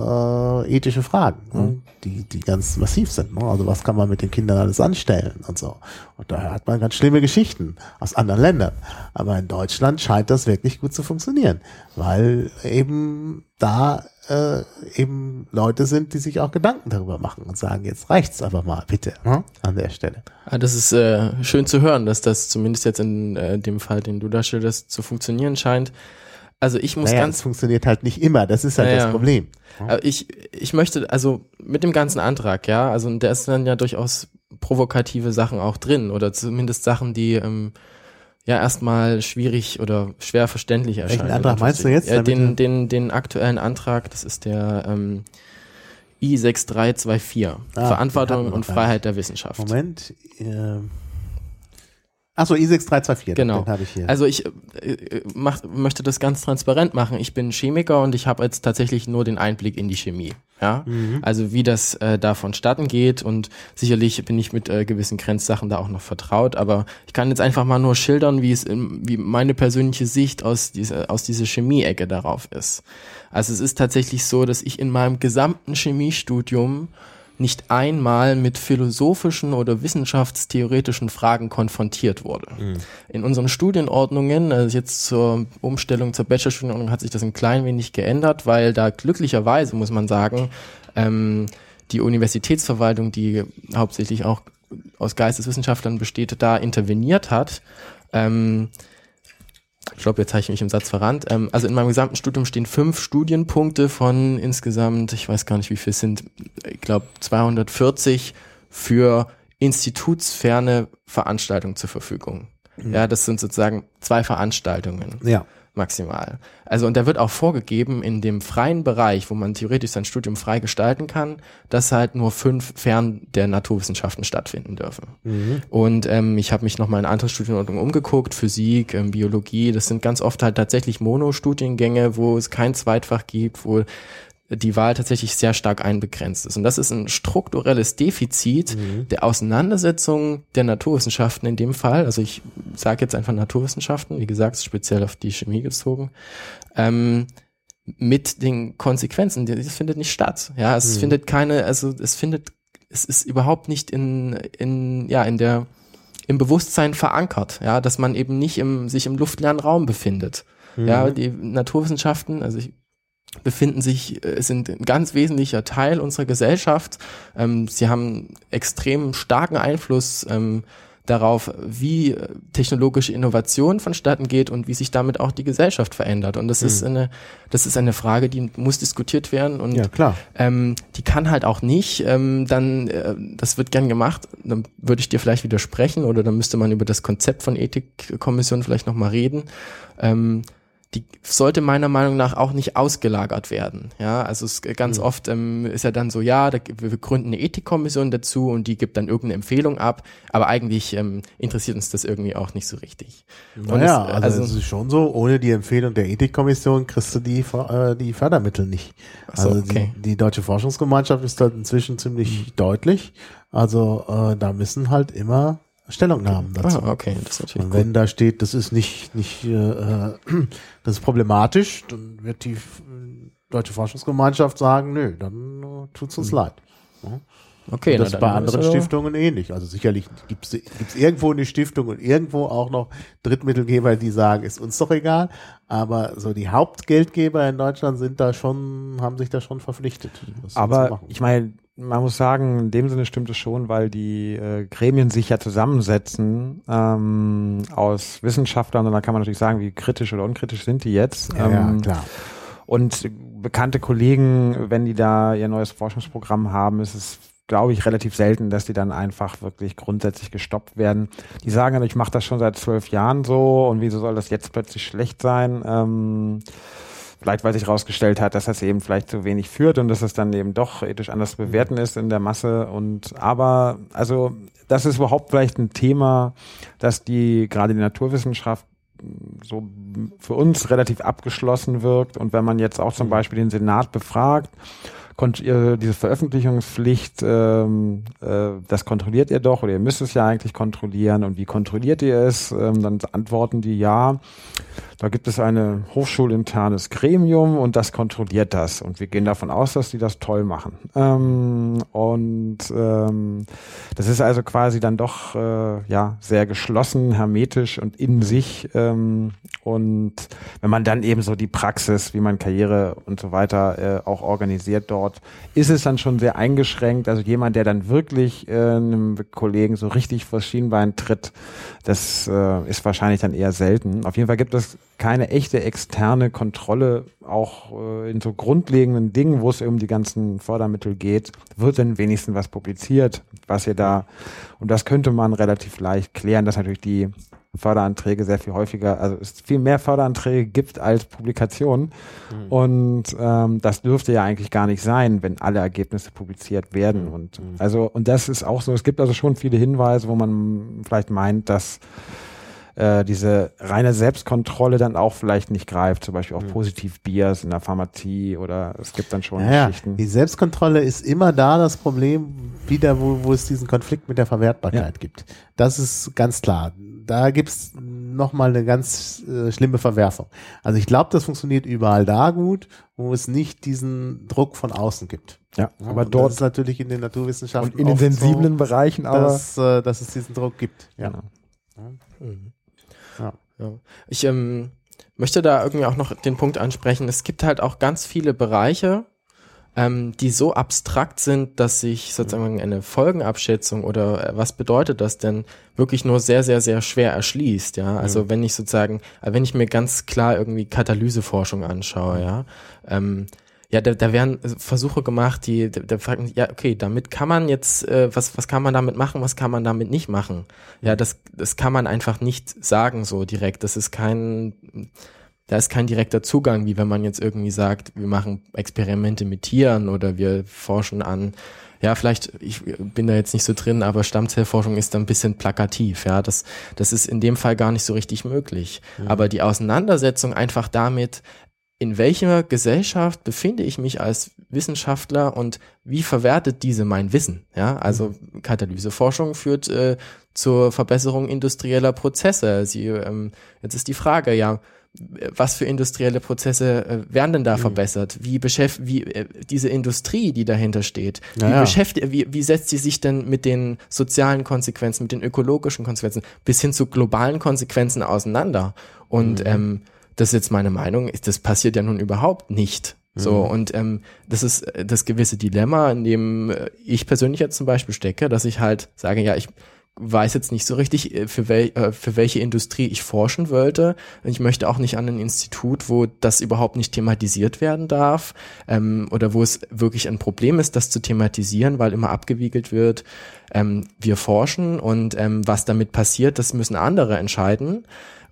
äh, ethische Fragen, mhm. ne, die die ganz massiv sind. Ne? Also was kann man mit den Kindern alles anstellen und so. Und da hat man ganz schlimme Geschichten aus anderen Ländern. Aber in Deutschland scheint das wirklich gut zu funktionieren, weil eben da äh, eben Leute sind, die sich auch Gedanken darüber machen und sagen, jetzt reicht's aber mal, bitte, ne? An der Stelle. Ah, das ist äh, schön zu hören, dass das zumindest jetzt in äh, dem Fall, den du darstellst, zu funktionieren scheint. Also ich muss naja, ganz... es funktioniert halt nicht immer, das ist halt naja. das Problem. Aber ich, ich möchte, also mit dem ganzen Antrag, ja, also da ist dann ja durchaus provokative Sachen auch drin oder zumindest Sachen, die ähm, ja erstmal schwierig oder schwer verständlich erscheinen. Welchen Antrag meinst du jetzt? Ja, den, den, den aktuellen Antrag, das ist der ähm, I sechs drei zwei vier, ah, Verantwortung und Freiheit der Wissenschaft. Moment, äh, achso, I sechs drei zwei vier, genau. Den habe ich hier. Also ich äh, mach, möchte das ganz transparent machen. Ich bin Chemiker und ich habe jetzt tatsächlich nur den Einblick in die Chemie. Ja, mhm. Also wie das äh, da vonstatten geht und sicherlich bin ich mit äh, gewissen Grenzsachen da auch noch vertraut, aber ich kann jetzt einfach mal nur schildern, wie es in, wie meine persönliche Sicht aus dieser aus dieser Chemie-Ecke darauf ist. Also es ist tatsächlich so, dass ich in meinem gesamten Chemiestudium nicht einmal mit philosophischen oder wissenschaftstheoretischen Fragen konfrontiert wurde. Mhm. In unseren Studienordnungen, also jetzt zur Umstellung zur Bachelorstudienordnung hat sich das ein klein wenig geändert, weil da glücklicherweise, muss man sagen, ähm, die Universitätsverwaltung, die hauptsächlich auch aus Geisteswissenschaftlern besteht, da interveniert hat. Ähm, Ich glaube, jetzt habe ich mich im Satz verrannt. Ähm, also in meinem gesamten Studium stehen fünf Studienpunkte von insgesamt, ich weiß gar nicht, wie viel es sind, ich glaube zweihundertvierzig für institutsferne Veranstaltungen zur Verfügung. Mhm. Ja, das sind sozusagen zwei Veranstaltungen. Ja. Maximal. Also und da wird auch vorgegeben, in dem freien Bereich, wo man theoretisch sein Studium frei gestalten kann, dass halt nur fünf fern der Naturwissenschaften stattfinden dürfen. Mhm. Und ähm, ich habe mich nochmal in andere Studienordnungen umgeguckt, Physik, ähm, Biologie, das sind ganz oft halt tatsächlich Mono-Studiengänge, wo es kein Zweitfach gibt, wo die Wahl tatsächlich sehr stark einbegrenzt ist. Und das ist ein strukturelles Defizit mhm. der Auseinandersetzung der Naturwissenschaften in dem Fall. Also ich sage jetzt einfach Naturwissenschaften, wie gesagt, speziell auf die Chemie gezogen, ähm, mit den Konsequenzen. Das findet nicht statt. Ja, es mhm. findet keine, also es findet, es ist überhaupt nicht in, in, ja, in der, im Bewusstsein verankert, ja, dass man eben nicht im, sich im luftleeren Raum befindet. Mhm. Ja, die Naturwissenschaften, also ich, befinden sich, sind ein ganz wesentlicher Teil unserer Gesellschaft. Ähm, sie haben extrem starken Einfluss ähm, darauf, wie technologische Innovation vonstatten geht und wie sich damit auch die Gesellschaft verändert. Und das mhm. ist eine, das ist eine Frage, die muss diskutiert werden und ja, klar. Ähm, die kann halt auch nicht, ähm, dann, äh, das wird gern gemacht, dann würde ich dir vielleicht widersprechen oder dann müsste man über das Konzept von Ethikkommissionen vielleicht nochmal reden. Ähm, die sollte meiner Meinung nach auch nicht ausgelagert werden. Ja, also es ganz mhm. oft ähm, ist ja dann so, ja, da, wir gründen eine Ethikkommission dazu und die gibt dann irgendeine Empfehlung ab, aber eigentlich ähm, interessiert uns das irgendwie auch nicht so richtig. Naja, es, also, also es ist schon so, ohne die Empfehlung der Ethikkommission kriegst du die, äh, die Fördermittel nicht. So, also okay. die, die Deutsche Forschungsgemeinschaft ist da inzwischen ziemlich mhm. deutlich. Also äh, da müssen halt immer Stellungnahmen dazu. Ah, okay, das ist natürlich Und wenn gut. da steht, das ist nicht, nicht, äh, das ist problematisch, dann wird die Deutsche Forschungsgemeinschaft sagen, nö, dann äh, tut's uns mhm. leid. Ja? Okay, und das na, ist bei dann anderen ist Stiftungen ähnlich. Also sicherlich gibt's gibt's irgendwo eine Stiftung und irgendwo auch noch Drittmittelgeber, die sagen, ist uns doch egal. Aber so die Hauptgeldgeber in Deutschland sind da schon, haben sich da schon verpflichtet. Das zu Aber machen. ich meine, man muss sagen, in dem Sinne stimmt es schon, weil die äh, Gremien sich ja zusammensetzen ähm, aus Wissenschaftlern und da kann man natürlich sagen, wie kritisch oder unkritisch sind die jetzt. Ja, ähm, ja, klar. Und bekannte Kollegen, wenn die da ihr neues Forschungsprogramm haben, ist es, glaube ich, relativ selten, dass die dann einfach wirklich grundsätzlich gestoppt werden. Die sagen dann, ich mache das schon seit zwölf Jahren so und wieso soll das jetzt plötzlich schlecht sein? Ähm, Vielleicht, weil sich herausgestellt hat, dass das eben vielleicht zu wenig führt und dass es dann eben doch ethisch anders zu bewerten ist in der Masse. Und aber, also das ist überhaupt vielleicht ein Thema, dass die gerade die Naturwissenschaft so für uns relativ abgeschlossen wirkt. Und wenn man jetzt auch zum Beispiel den Senat befragt, konnt ihr diese Veröffentlichungspflicht, ähm, äh, das kontrolliert ihr doch oder ihr müsst es ja eigentlich kontrollieren und wie kontrolliert ihr es? Ähm, dann antworten die ja, da gibt es ein hochschulinternes Gremium und das kontrolliert das und wir gehen davon aus, dass die das toll machen. Ähm, und ähm, das ist also quasi dann doch äh, ja sehr geschlossen, hermetisch und in sich ähm, und wenn man dann eben so die Praxis, wie man Karriere und so weiter äh, auch organisiert dort, ist es dann schon sehr eingeschränkt. Also jemand, der dann wirklich äh, einem Kollegen so richtig vors Schienbein tritt, das äh, ist wahrscheinlich dann eher selten. Auf jeden Fall gibt es keine echte externe Kontrolle, auch äh, in so grundlegenden Dingen, wo es um die ganzen Fördermittel geht, wird dann wenigstens was publiziert, was ihr da, und das könnte man relativ leicht klären, dass natürlich die Förderanträge sehr viel häufiger, also es viel mehr Förderanträge gibt als Publikationen mhm. und ähm, das dürfte ja eigentlich gar nicht sein, wenn alle Ergebnisse publiziert werden mhm. und also und das ist auch so, es gibt also schon viele Hinweise, wo man vielleicht meint, dass äh, diese reine Selbstkontrolle dann auch vielleicht nicht greift, zum Beispiel auch mhm. Positiv-Bias in der Pharmazie oder es gibt dann schon ja, Geschichten. Die Selbstkontrolle ist immer da das Problem, wieder wo, wo es diesen Konflikt mit der Verwertbarkeit ja. gibt. Das ist ganz klar. Da gibt's nochmal eine ganz äh, schlimme Verwerfung. Also ich glaube, das funktioniert überall da gut, wo es nicht diesen Druck von außen gibt. Ja, ja aber dort das ist natürlich in den Naturwissenschaften und in den sensiblen so, Bereichen, aber dass, äh, dass es diesen Druck gibt. Ja. Genau. Ja. Mhm. Ja. Ja. Ich ähm, möchte da irgendwie auch noch den Punkt ansprechen. Es gibt halt auch ganz viele Bereiche, ähm, die so abstrakt sind, dass sich sozusagen eine Folgenabschätzung oder äh, was bedeutet das denn wirklich nur sehr, sehr, sehr schwer erschließt. Ja, also mhm. wenn ich sozusagen, wenn ich mir ganz klar irgendwie Katalyseforschung anschaue, ja, ähm, ja, da, da werden Versuche gemacht, die, da, da fragen, ja, okay, damit kann man jetzt, äh, was, was kann man damit machen, was kann man damit nicht machen? Ja, das, das kann man einfach nicht sagen so direkt. Das ist kein, da ist kein direkter Zugang, wie wenn man jetzt irgendwie sagt, wir machen Experimente mit Tieren oder wir forschen an, ja, vielleicht, ich bin da jetzt nicht so drin, aber Stammzellforschung ist da ein bisschen plakativ, ja, das, das ist in dem Fall gar nicht so richtig möglich. Mhm. Aber die Auseinandersetzung einfach damit, in welcher Gesellschaft befinde ich mich als Wissenschaftler und wie verwertet diese mein Wissen? Ja, also Katalyseforschung führt äh, zur Verbesserung industrieller Prozesse. Sie, ähm, jetzt ist die Frage, ja, was für industrielle Prozesse äh, werden denn da mhm. verbessert? Wie beschäftigt, wie äh, diese Industrie, die dahinter steht, wie naja. beschäftigt, wie, wie setzt sie sich denn mit den sozialen Konsequenzen, mit den ökologischen Konsequenzen bis hin zu globalen Konsequenzen auseinander? Und mhm. ähm, das ist jetzt meine Meinung, das passiert ja nun überhaupt nicht. So, mhm. und ähm, das ist das gewisse Dilemma, in dem ich persönlich jetzt zum Beispiel stecke, dass ich halt sage, ja, ich weiß jetzt nicht so richtig, für, wel, äh, für welche Industrie ich forschen wollte. Ich möchte auch nicht an ein Institut, wo das überhaupt nicht thematisiert werden darf, ähm, oder wo es wirklich ein Problem ist, das zu thematisieren, weil immer abgewiegelt wird, ähm, wir forschen und ähm, was damit passiert, das müssen andere entscheiden.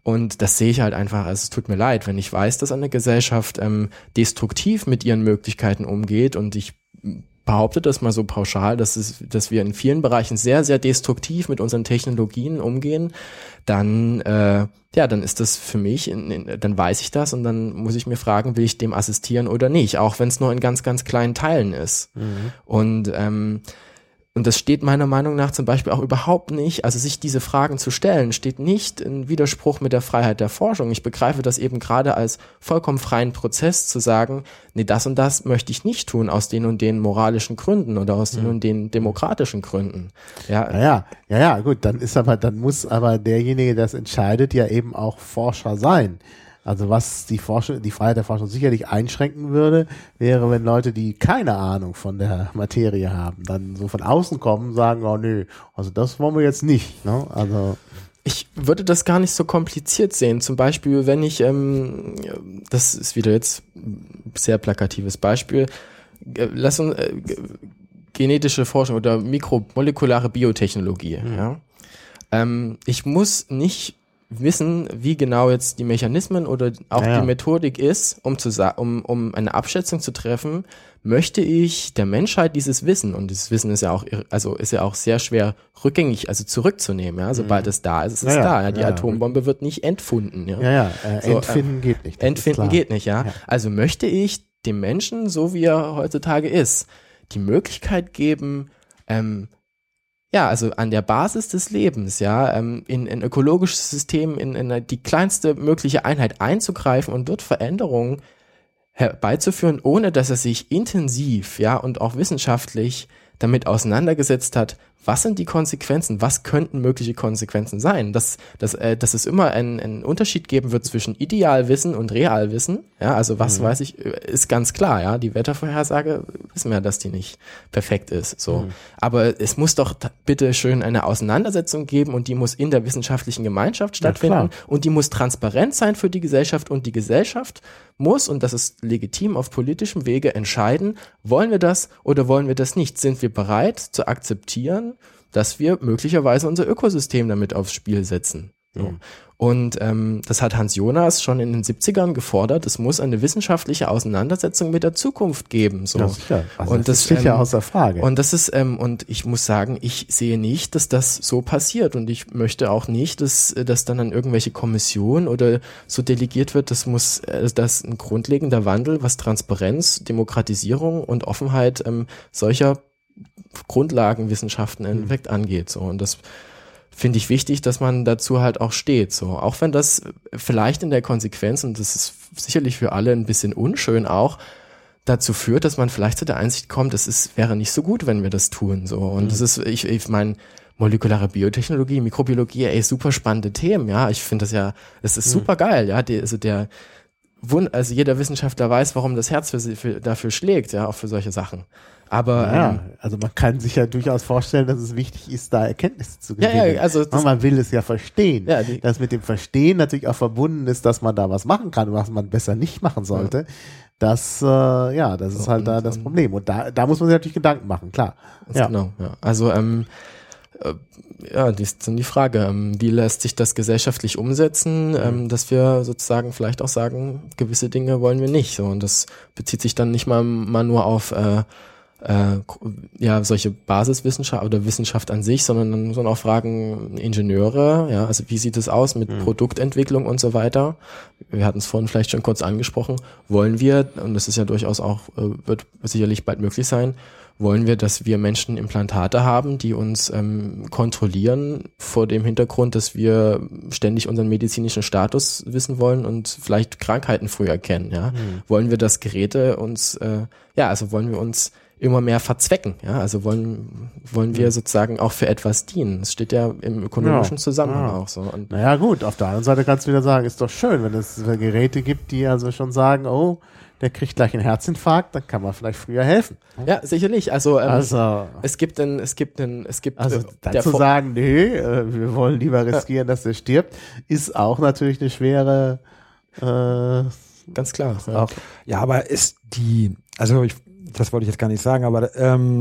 Und das sehe ich halt einfach, also es tut mir leid, wenn ich weiß, dass eine Gesellschaft ähm, destruktiv mit ihren Möglichkeiten umgeht und ich behaupte das mal so pauschal, dass es, dass wir in vielen Bereichen sehr, sehr destruktiv mit unseren Technologien umgehen, dann, äh, ja, dann ist das für mich, in, in, dann weiß ich das und dann muss ich mir fragen, will ich dem assistieren oder nicht, auch wenn es nur in ganz, ganz kleinen Teilen ist. Mhm. Und ähm, Und das steht meiner Meinung nach zum Beispiel auch überhaupt nicht, also sich diese Fragen zu stellen, steht nicht in Widerspruch mit der Freiheit der Forschung. Ich begreife das eben gerade als vollkommen freien Prozess zu sagen, nee, das und das möchte ich nicht tun aus den und den moralischen Gründen oder aus den mhm. und den demokratischen Gründen. Ja, ja, ja, ja, ja, gut, dann ist aber, dann muss aber derjenige, der das entscheidet, ja eben auch Forscher sein. Also was die Forschung, die Freiheit der Forschung sicherlich einschränken würde, wäre, wenn Leute, die keine Ahnung von der Materie haben, dann so von außen kommen und sagen, oh nö, also das wollen wir jetzt nicht. Ne? Also ich würde das gar nicht so kompliziert sehen. Zum Beispiel, wenn ich, ähm, das ist wieder jetzt ein sehr plakatives Beispiel, äh, lass uns äh, genetische Forschung oder mikromolekulare Biotechnologie. Mhm. Ja? Ähm, ich muss nicht wissen, wie genau jetzt die Mechanismen oder auch ja, ja. die Methodik ist, um zu sa- um um eine Abschätzung zu treffen, möchte ich der Menschheit dieses Wissen, und dieses Wissen ist ja auch also ist ja auch sehr schwer rückgängig, also zurückzunehmen, ja, sobald mhm. es da ist, ist es ja, da, ja, die ja, Atombombe ja. wird nicht entfunden, ja. Ja, ja, äh, so, entfinden äh, geht nicht. Entfinden geht nicht, ja. ja. Also möchte ich dem Menschen, so wie er heutzutage ist, die Möglichkeit geben, ähm, ja, also an der Basis des Lebens, ja, ähm, in ein ökologisches System, in, in die kleinste mögliche Einheit einzugreifen und dort Veränderungen herbeizuführen, ohne dass er sich intensiv, ja, und auch wissenschaftlich damit auseinandergesetzt hat, was sind die Konsequenzen, was könnten mögliche Konsequenzen sein, dass, dass, äh, dass es immer einen, einen Unterschied geben wird zwischen Idealwissen und Realwissen, ja, also was mhm. weiß ich, ist ganz klar, ja, die Wettervorhersage wissen wir, dass die nicht perfekt ist, so, mhm. aber es muss doch bitte schön eine Auseinandersetzung geben und die muss in der wissenschaftlichen Gemeinschaft stattfinden ja, und die muss transparent sein für die Gesellschaft und die Gesellschaft muss, und das ist legitim auf politischem Wege, entscheiden, wollen wir das oder wollen wir das nicht? Sind wir bereit zu akzeptieren, dass wir möglicherweise unser Ökosystem damit aufs Spiel setzen? So. Mhm. Und ähm, das hat Hans Jonas schon in den siebzigern gefordert, es muss eine wissenschaftliche Auseinandersetzung mit der Zukunft geben. So. Ja, sicher. Also und das, das steht ähm, ja außer Frage. Und das ist, ähm, und ich muss sagen, ich sehe nicht, dass das so passiert. Und ich möchte auch nicht, dass das dann an irgendwelche Kommissionen oder so delegiert wird. Das muss, äh, das ein grundlegender Wandel, was Transparenz, Demokratisierung und Offenheit ähm, solcher Grundlagenwissenschaften im Endeffekt angeht. So. Und das finde ich wichtig, dass man dazu halt auch steht, so. Auch wenn das vielleicht in der Konsequenz, und das ist sicherlich für alle ein bisschen unschön auch, dazu führt, dass man vielleicht zu der Einsicht kommt, es ist, wäre nicht so gut, wenn wir das tun, so. Und das ist, ich, ich meine, molekulare Biotechnologie, Mikrobiologie, ey, super spannende Themen, ja. Ich finde das ja, das ist super geil, ja. Die, also der, also jeder Wissenschaftler weiß, warum das Herz für, für, dafür schlägt, ja, auch für solche Sachen. Aber ja, ähm, also man kann sich ja durchaus vorstellen, dass es wichtig ist, da Erkenntnisse zu gewinnen. Ja, ja, also das, man will es ja verstehen. Ja, die, dass mit dem Verstehen natürlich auch verbunden ist, dass man da was machen kann, was man besser nicht machen sollte. Ja. Das, äh, ja, das so, ist halt und, da das Problem. Und da, da muss man sich natürlich Gedanken machen, klar. Ja. Genau, ja. Also ähm, äh, ja, das ist dann die Frage, ähm, wie lässt sich das gesellschaftlich umsetzen, mhm. ähm, dass wir sozusagen vielleicht auch sagen, gewisse Dinge wollen wir nicht. So, und das bezieht sich dann nicht mal, mal nur auf äh, Äh, ja, solche Basiswissenschaft oder Wissenschaft an sich, sondern, sondern auch Fragen Ingenieure, ja, also wie sieht es aus mit mhm. Produktentwicklung und so weiter. Wir hatten es vorhin vielleicht schon kurz angesprochen. Wollen wir, und das ist ja durchaus auch, wird sicherlich bald möglich sein, wollen wir, dass wir Menschen Implantate haben, die uns ähm, kontrollieren vor dem Hintergrund, dass wir ständig unseren medizinischen Status wissen wollen und vielleicht Krankheiten früh erkennen, ja. Mhm. Wollen wir, dass Geräte uns, äh, ja, also wollen wir uns immer mehr verzwecken, ja, also wollen wollen wir sozusagen auch für etwas dienen. Es steht ja im ökonomischen ja, Zusammenhang ja. auch so. Und naja gut, auf der anderen Seite kannst du wieder sagen, ist doch schön, wenn es Geräte gibt, die also schon sagen, oh, der kriegt gleich einen Herzinfarkt, dann kann man vielleicht früher helfen. Ja, sicherlich. Also, ähm, also es gibt einen, es gibt einen, es gibt also dann zu sagen, nee, äh, wir wollen lieber riskieren, ja. dass der stirbt, ist auch natürlich eine schwere. Äh, Ganz klar. Ja. ja, aber ist die, also ich das wollte ich jetzt gar nicht sagen, aber ähm,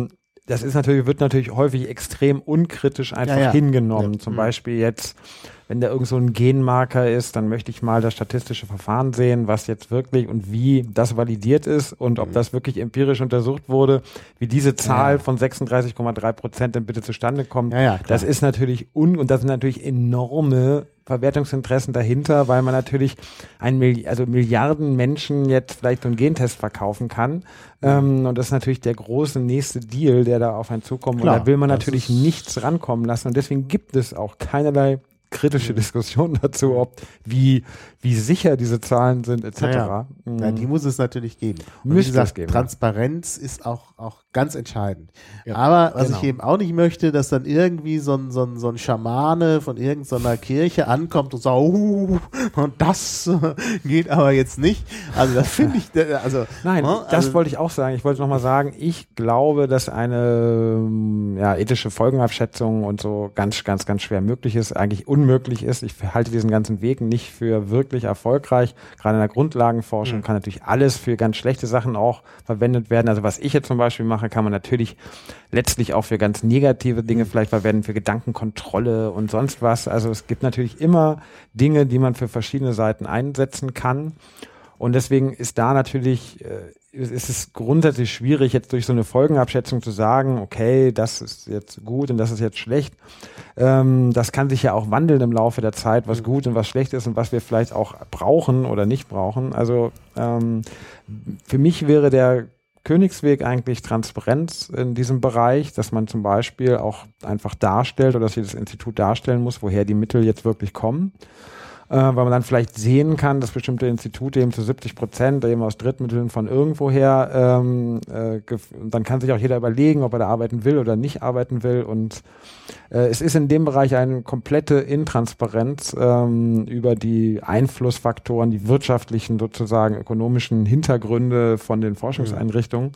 das ist natürlich, wird natürlich häufig extrem unkritisch einfach ja, ja. hingenommen. Ja. Zum Mhm. Beispiel jetzt, wenn da irgend so ein Genmarker ist, dann möchte ich mal das statistische Verfahren sehen, was jetzt wirklich und wie das validiert ist und ob Mhm. das wirklich empirisch untersucht wurde, wie diese Zahl Ja. von sechsunddreißig Komma drei Prozent denn bitte zustande kommt. Ja, ja, klar. Das ist natürlich un, und das sind natürlich enorme Verwertungsinteressen dahinter, weil man natürlich ein Milli- also Milliarden Menschen jetzt vielleicht so einen Gentest verkaufen kann. Ähm, und das ist natürlich der große nächste Deal, der da auf einen zukommt. Klar, und da will man das natürlich ist- nichts rankommen lassen. Und deswegen gibt es auch keinerlei kritische Diskussion dazu, ob wie, wie sicher diese Zahlen sind, et cetera. Ja, ja. Ja, die muss es natürlich geben. Und wie Müsste gesagt, es geben, ja. Transparenz ist auch, auch ganz entscheidend. Ja, Aber was genau. ich eben auch nicht möchte, dass dann irgendwie so ein, so ein, so ein Schamane von irgendeiner Kirche ankommt und sagt, uh, und das äh, geht aber jetzt nicht. Also das finde ich, äh, also Nein, ne, das also, wollte ich auch sagen. Ich wollte nochmal sagen, ich glaube, dass eine ähm, ja, ethische Folgenabschätzung und so ganz, ganz, ganz schwer möglich ist, eigentlich unmöglich ist. Ich halte diesen ganzen Weg nicht für wirklich erfolgreich. Gerade in der Grundlagenforschung Mhm. kann natürlich alles für ganz schlechte Sachen auch verwendet werden. Also was ich jetzt zum Beispiel mache, kann man natürlich letztlich auch für ganz negative Dinge vielleicht verwenden, für Gedankenkontrolle und sonst was. Also es gibt natürlich immer Dinge, die man für verschiedene Seiten einsetzen kann. Und deswegen ist da natürlich, äh, ist es grundsätzlich schwierig, jetzt durch so eine Folgenabschätzung zu sagen, okay, das ist jetzt gut und das ist jetzt schlecht. Ähm, das kann sich ja auch wandeln im Laufe der Zeit, was gut und was schlecht ist und was wir vielleicht auch brauchen oder nicht brauchen. Also ähm, für mich wäre der Königsweg eigentlich Transparenz in diesem Bereich, dass man zum Beispiel auch einfach darstellt oder dass jedes Institut darstellen muss, woher die Mittel jetzt wirklich kommen. Äh, weil man dann vielleicht sehen kann, dass bestimmte Institute eben zu siebzig Prozent eben aus Drittmitteln von irgendwoher, ähm, äh, gef- und dann kann sich auch jeder überlegen, ob er da arbeiten will oder nicht arbeiten will. Und äh, es ist in dem Bereich eine komplette Intransparenz ähm, über die Einflussfaktoren, die wirtschaftlichen, sozusagen ökonomischen Hintergründe von den Forschungseinrichtungen.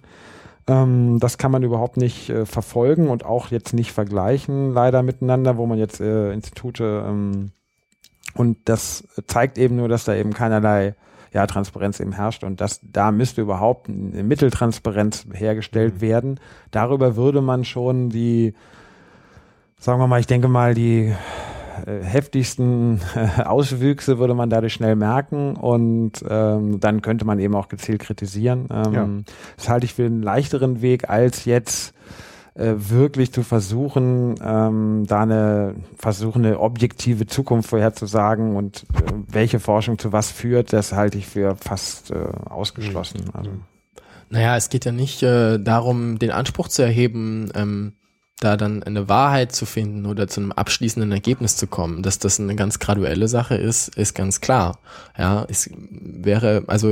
Ähm, das kann man überhaupt nicht äh, verfolgen und auch jetzt nicht vergleichen, leider miteinander, wo man jetzt äh, Institute ähm, und das zeigt eben nur, dass da eben keinerlei ja, Transparenz eben herrscht und dass da müsste überhaupt eine Mitteltransparenz hergestellt Mhm. werden. Darüber würde man schon die, sagen wir mal, ich denke mal, die äh, heftigsten äh, Auswüchse würde man dadurch schnell merken und ähm, dann könnte man eben auch gezielt kritisieren. Ähm, Ja. Das halte ich für einen leichteren Weg, als jetzt äh, wirklich zu versuchen, ähm, da eine versuchen, eine objektive Zukunft vorherzusagen und äh, welche Forschung zu was führt, das halte ich für fast äh, ausgeschlossen. Also. Naja, es geht ja nicht äh, darum, den Anspruch zu erheben, ähm, da dann eine Wahrheit zu finden oder zu einem abschließenden Ergebnis zu kommen. Dass das eine ganz graduelle Sache ist, ist ganz klar. Ja, es wäre, also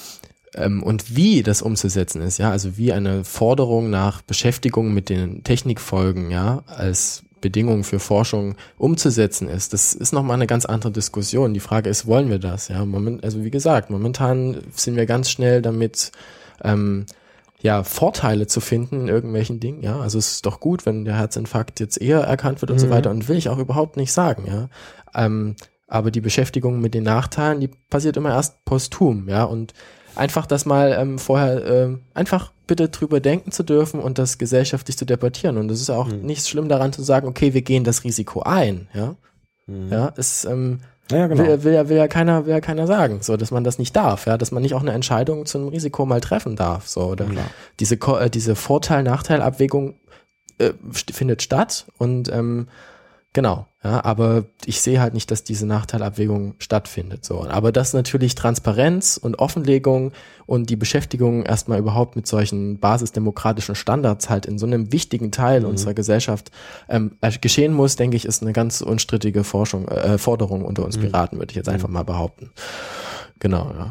ähm, und wie das umzusetzen ist, ja, also wie eine Forderung nach Beschäftigung mit den Technikfolgen, ja, als Bedingung für Forschung umzusetzen ist, das ist nochmal eine ganz andere Diskussion. Die Frage ist, wollen wir das? Ja, Moment, also wie gesagt, momentan sind wir ganz schnell damit, ähm, ja, Vorteile zu finden in irgendwelchen Dingen, ja, also es ist doch gut, wenn der Herzinfarkt jetzt eher erkannt wird und Mhm. so weiter und will ich auch überhaupt nicht sagen, ja, ähm, aber die Beschäftigung mit den Nachteilen, die passiert immer erst posthum, ja, und einfach das mal ähm, vorher, ähm, einfach bitte drüber denken zu dürfen und das gesellschaftlich zu debattieren und es ist auch Mhm. nichts schlimm daran zu sagen, okay, wir gehen das Risiko ein, ja, Mhm. ja, es, ähm, Ja, genau. Will, will, ja, will ja keiner, will ja keiner sagen, so, dass man das nicht darf, ja, dass man nicht auch eine Entscheidung zu einem Risiko mal treffen darf, so, oder Klar. diese, Ko- äh, diese Vorteil-Nachteil-Abwägung äh, st- findet statt und, ähm, genau, ja, aber ich sehe halt nicht, dass diese Nachteilabwägung stattfindet, so, aber dass natürlich Transparenz und Offenlegung und die Beschäftigung erstmal überhaupt mit solchen basisdemokratischen Standards halt in so einem wichtigen Teil Mhm. unserer Gesellschaft ähm, äh, geschehen muss, denke ich, ist eine ganz unstrittige Forschung, äh, Forderung unter uns Mhm. Piraten, würde ich jetzt einfach mal behaupten. Genau, ja.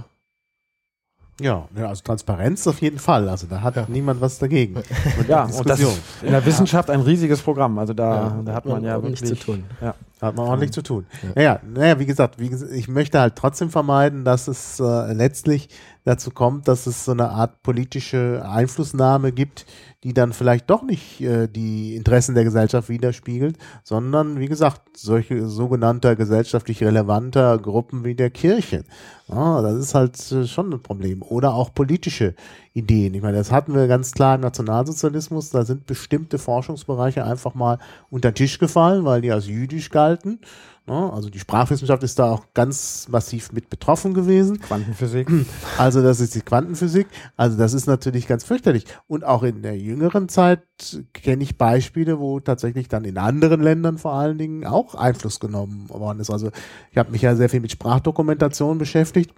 Ja, ja, also Transparenz auf jeden Fall. Also da hat Ja. niemand was dagegen. Und Ja, und das Diskussion. ist in der Wissenschaft ein riesiges Programm. Also da, Ja, da hat man ja nichts wirklich zu tun. Ja, Hat man ordentlich zu tun. Ja. Naja, naja, wie gesagt, wie gesagt, ich möchte halt trotzdem vermeiden, dass es äh, letztlich dazu kommt, dass es so eine Art politische Einflussnahme gibt, die dann vielleicht doch nicht äh, die Interessen der Gesellschaft widerspiegelt, sondern, wie gesagt, solche sogenannter gesellschaftlich relevanter Gruppen wie der Kirche. Ja, das ist halt äh, schon ein Problem. Oder auch politische Ideen. Ich meine, das hatten wir ganz klar im Nationalsozialismus. Da sind bestimmte Forschungsbereiche einfach mal unter den Tisch gefallen, weil die als jüdisch galten. Ja, also die Sprachwissenschaft ist da auch ganz massiv mit betroffen gewesen. Quantenphysik. Also das ist die Quantenphysik. Also das ist natürlich ganz fürchterlich. Und auch in der jüngeren Zeit kenne ich Beispiele, wo tatsächlich dann in anderen Ländern vor allen Dingen auch Einfluss genommen worden ist. Also ich habe mich ja sehr viel mit Sprachdokumentation beschäftigt.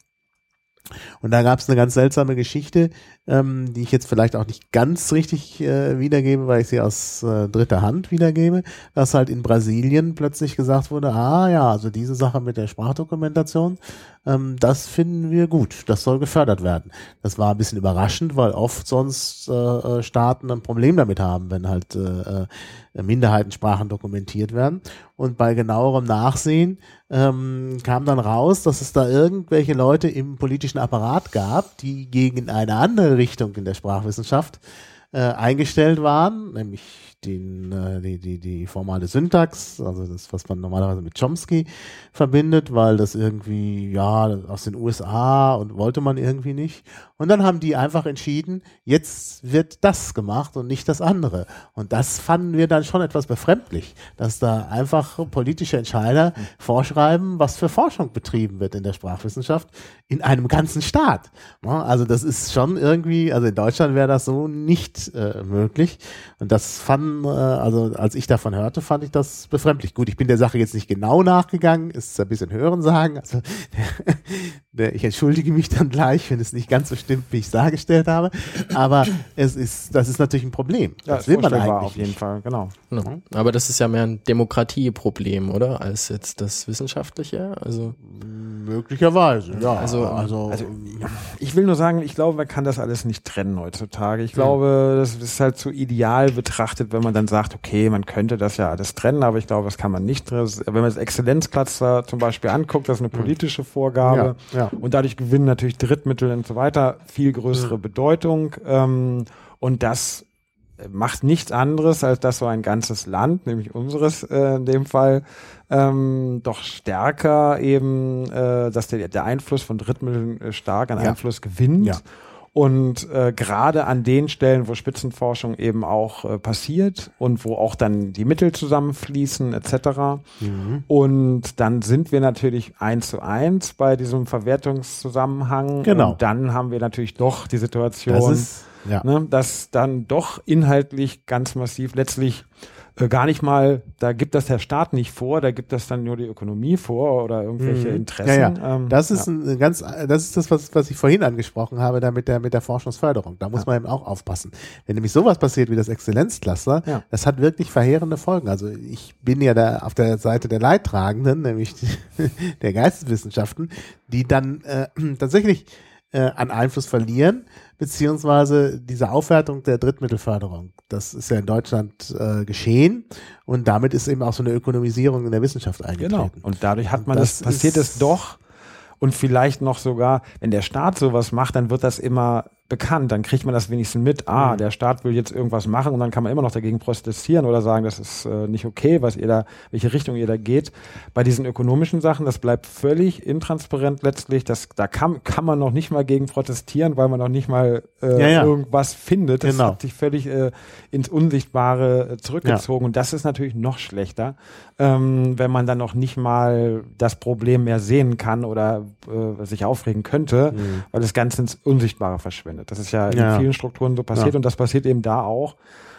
Und da gab es eine ganz seltsame Geschichte, ähm, die ich jetzt vielleicht auch nicht ganz richtig äh, wiedergebe, weil ich sie aus äh, dritter Hand wiedergebe, dass halt in Brasilien plötzlich gesagt wurde, ah ja, also diese Sache mit der Sprachdokumentation, ähm, das finden wir gut, das soll gefördert werden. Das war ein bisschen überraschend, weil oft sonst äh, Staaten ein Problem damit haben, wenn halt äh, Minderheitensprachen dokumentiert werden. Und bei genauerem Nachsehen ähm, kam dann raus, dass es da irgendwelche Leute im politischen Apparat gab, die gegen eine andere Richtung in der Sprachwissenschaft äh, eingestellt waren, nämlich den, äh, die, die, die formale Syntax, also das, was man normalerweise mit Chomsky verbindet, weil das irgendwie, ja, aus den U S A und wollte man irgendwie nicht. Und dann haben die einfach entschieden, jetzt wird das gemacht und nicht das andere. Und das fanden wir dann schon etwas befremdlich, dass da einfach politische Entscheider vorschreiben, was für Forschung betrieben wird in der Sprachwissenschaft in einem ganzen Staat. Ja, also das ist schon irgendwie, also in Deutschland wäre das so nicht äh, möglich. Und das fanden, äh, also als ich davon hörte, fand ich das befremdlich. Gut, ich bin der Sache jetzt nicht genau nachgegangen, ist ein bisschen Hörensagen. Also der, der, ich entschuldige mich dann gleich, wenn es nicht ganz so stimmt, wie ich es dargestellt habe. Aber es ist, das ist natürlich ein Problem. Ja, das will man eigentlich auf jeden nicht. Fall, genau. genau. Aber das ist ja mehr ein Demokratieproblem, oder? Als jetzt das Wissenschaftliche? Also möglicherweise, ja. Also, also, Also ich will nur sagen, ich glaube, man kann das alles nicht trennen heutzutage. Ich glaube, das ist halt zu ideal betrachtet, wenn man dann sagt, okay, man könnte das ja alles trennen, aber ich glaube, das kann man nicht. Wenn man das Exzellenzcluster zum Beispiel anguckt, das ist eine politische Vorgabe Ja, ja. und dadurch gewinnen natürlich Drittmittel und so weiter viel größere Mhm. Bedeutung ähm, und das macht nichts anderes, als dass so ein ganzes Land, nämlich unseres äh, in dem Fall, ähm, doch stärker eben, äh, dass der, der Einfluss von Drittmitteln äh, stark an Ja. Einfluss gewinnt. Ja. Und äh, gerade an den Stellen, wo Spitzenforschung eben auch äh, passiert und wo auch dann die Mittel zusammenfließen et cetera. Mhm. Und dann sind wir natürlich eins zu eins bei diesem Verwertungszusammenhang. Genau. Und dann haben wir natürlich doch die Situation, Das ist, ja. ne, dass dann doch inhaltlich ganz massiv letztlich äh, gar nicht mal, da gibt das der Staat nicht vor, da gibt das dann nur die Ökonomie vor oder irgendwelche Mhm. Interessen. Ja, ja. Ähm, Das ist ja. ein ganz, das ist das, was, was ich vorhin angesprochen habe, da mit der, mit der Forschungsförderung. Da muss Ja. man eben auch aufpassen. Wenn nämlich sowas passiert wie das Exzellenzcluster, Ja. das hat wirklich verheerende Folgen. Also ich bin ja da auf der Seite der Leidtragenden, nämlich der Geisteswissenschaften, die dann äh, tatsächlich äh, an Einfluss verlieren, beziehungsweise diese Aufwertung der Drittmittelförderung. Das ist ja in Deutschland äh, geschehen und damit ist eben auch so eine Ökonomisierung in der Wissenschaft eingetreten. Genau. Und dadurch hat man Das das, passiert ist- es doch. Und vielleicht noch sogar, wenn der Staat sowas macht, dann wird das immer bekannt. Dann kriegt man das wenigstens mit. Ah, Mhm. der Staat will jetzt irgendwas machen und dann kann man immer noch dagegen protestieren oder sagen, das ist äh, nicht okay, was ihr da, welche Richtung ihr da geht. Bei diesen ökonomischen Sachen, das bleibt völlig intransparent letztlich. Das, da kann, kann man noch nicht mal gegen protestieren, weil man noch nicht mal äh, Ja, ja. irgendwas findet. Das Genau. hat sich völlig äh, ins Unsichtbare äh, zurückgezogen. Und das ist natürlich noch schlechter, ähm, wenn man dann noch nicht mal das Problem mehr sehen kann oder äh, sich aufregen könnte, Mhm. weil das Ganze ins Unsichtbare verschwindet. Das ist ja in Ja. vielen Strukturen so passiert Ja. und das passiert eben da auch.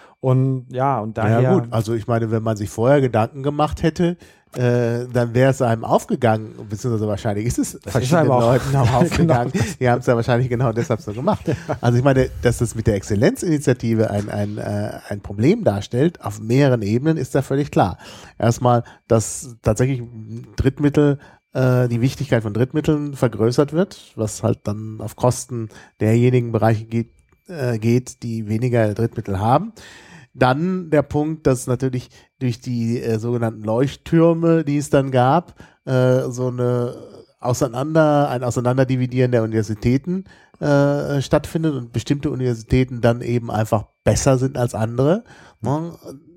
Und ja, und daher. Ja gut, also ich meine, wenn man sich vorher Gedanken gemacht hätte, äh, dann wäre es einem aufgegangen, beziehungsweise wahrscheinlich ist es verschiedenen einem auch. Leuten auch aufgegangen. Die haben es ja wahrscheinlich genau deshalb so gemacht. Also ich meine, dass das mit der Exzellenzinitiative ein, ein, äh, ein Problem darstellt, auf mehreren Ebenen, ist da völlig klar. Erstmal, dass tatsächlich Drittmittel äh, die Wichtigkeit von Drittmitteln vergrößert wird, was halt dann auf Kosten derjenigen Bereiche geht, äh, geht, die weniger Drittmittel haben. Dann der Punkt, dass natürlich durch die äh, sogenannten Leuchttürme, die es dann gab, äh, so eine Auseinander, ein Auseinanderdividieren der Universitäten äh, stattfindet und bestimmte Universitäten dann eben einfach besser sind als andere. Ne?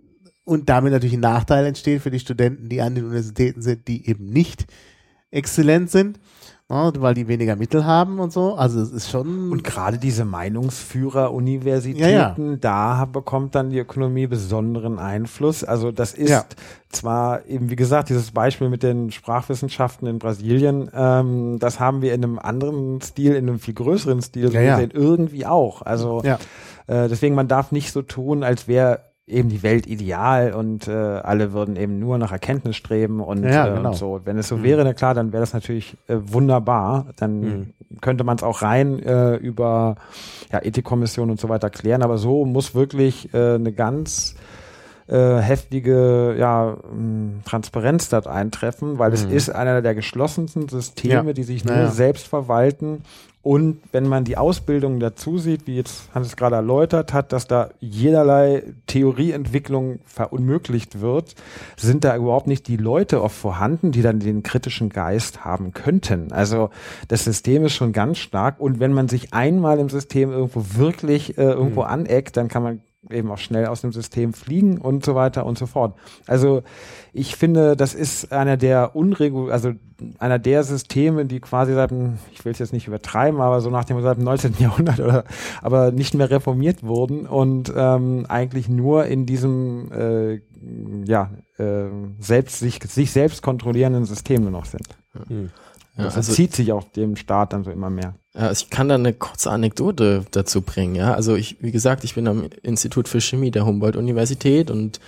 Und damit natürlich ein Nachteil entsteht für die Studenten, die an den Universitäten sind, die eben nicht exzellent sind, ne? Weil die weniger Mittel haben und so. Also es ist schon... Und gerade diese Meinungsführer-Universitäten, ja, ja. da bekommt dann die Ökonomie besonderen Einfluss. Also das ist ja. zwar eben, wie gesagt, dieses Beispiel mit den Sprachwissenschaften in Brasilien, ähm, das haben wir in einem anderen Stil, in einem viel größeren Stil ja, ja. irgendwie auch. Also ja. äh, deswegen, man darf nicht so tun, als wäre eben die Welt ideal und äh, alle würden eben nur nach Erkenntnis streben und, ja, äh, genau. und so. Wenn es so mhm. wäre, na klar, dann wäre das natürlich äh, wunderbar. Dann mhm. könnte man es auch rein äh, über ja, Ethikkommission und so weiter klären. Aber so muss wirklich äh, eine ganz äh, heftige ja, mh, Transparenz dort eintreffen, weil mhm. es ist einer der geschlossensten Systeme, ja. die sich nur ja. selbst verwalten. Und wenn man die Ausbildung dazu sieht, wie jetzt Hannes gerade erläutert hat, dass da jederlei Theorieentwicklung verunmöglicht wird, sind da überhaupt nicht die Leute oft vorhanden, die dann den kritischen Geist haben könnten. Also das System ist schon ganz stark. Und wenn man sich einmal im System irgendwo wirklich äh, irgendwo mhm. aneckt, dann kann man eben auch schnell aus dem System fliegen und so weiter und so fort. Also ich finde, das ist einer der unregul, also einer der Systeme, die quasi seit dem, ich will es jetzt nicht übertreiben, aber so nach dem seit dem neunzehnten Jahrhundert oder aber nicht mehr reformiert wurden und ähm, eigentlich nur in diesem äh, ja äh, selbst sich sich selbst kontrollierenden System nur noch sind. Mhm. Ja, das also, zieht sich auch dem Staat dann so immer mehr. Ja, ich kann da eine kurze Anekdote dazu bringen. Ja, also ich, wie gesagt, ich bin am Institut für Chemie der Humboldt-Universität und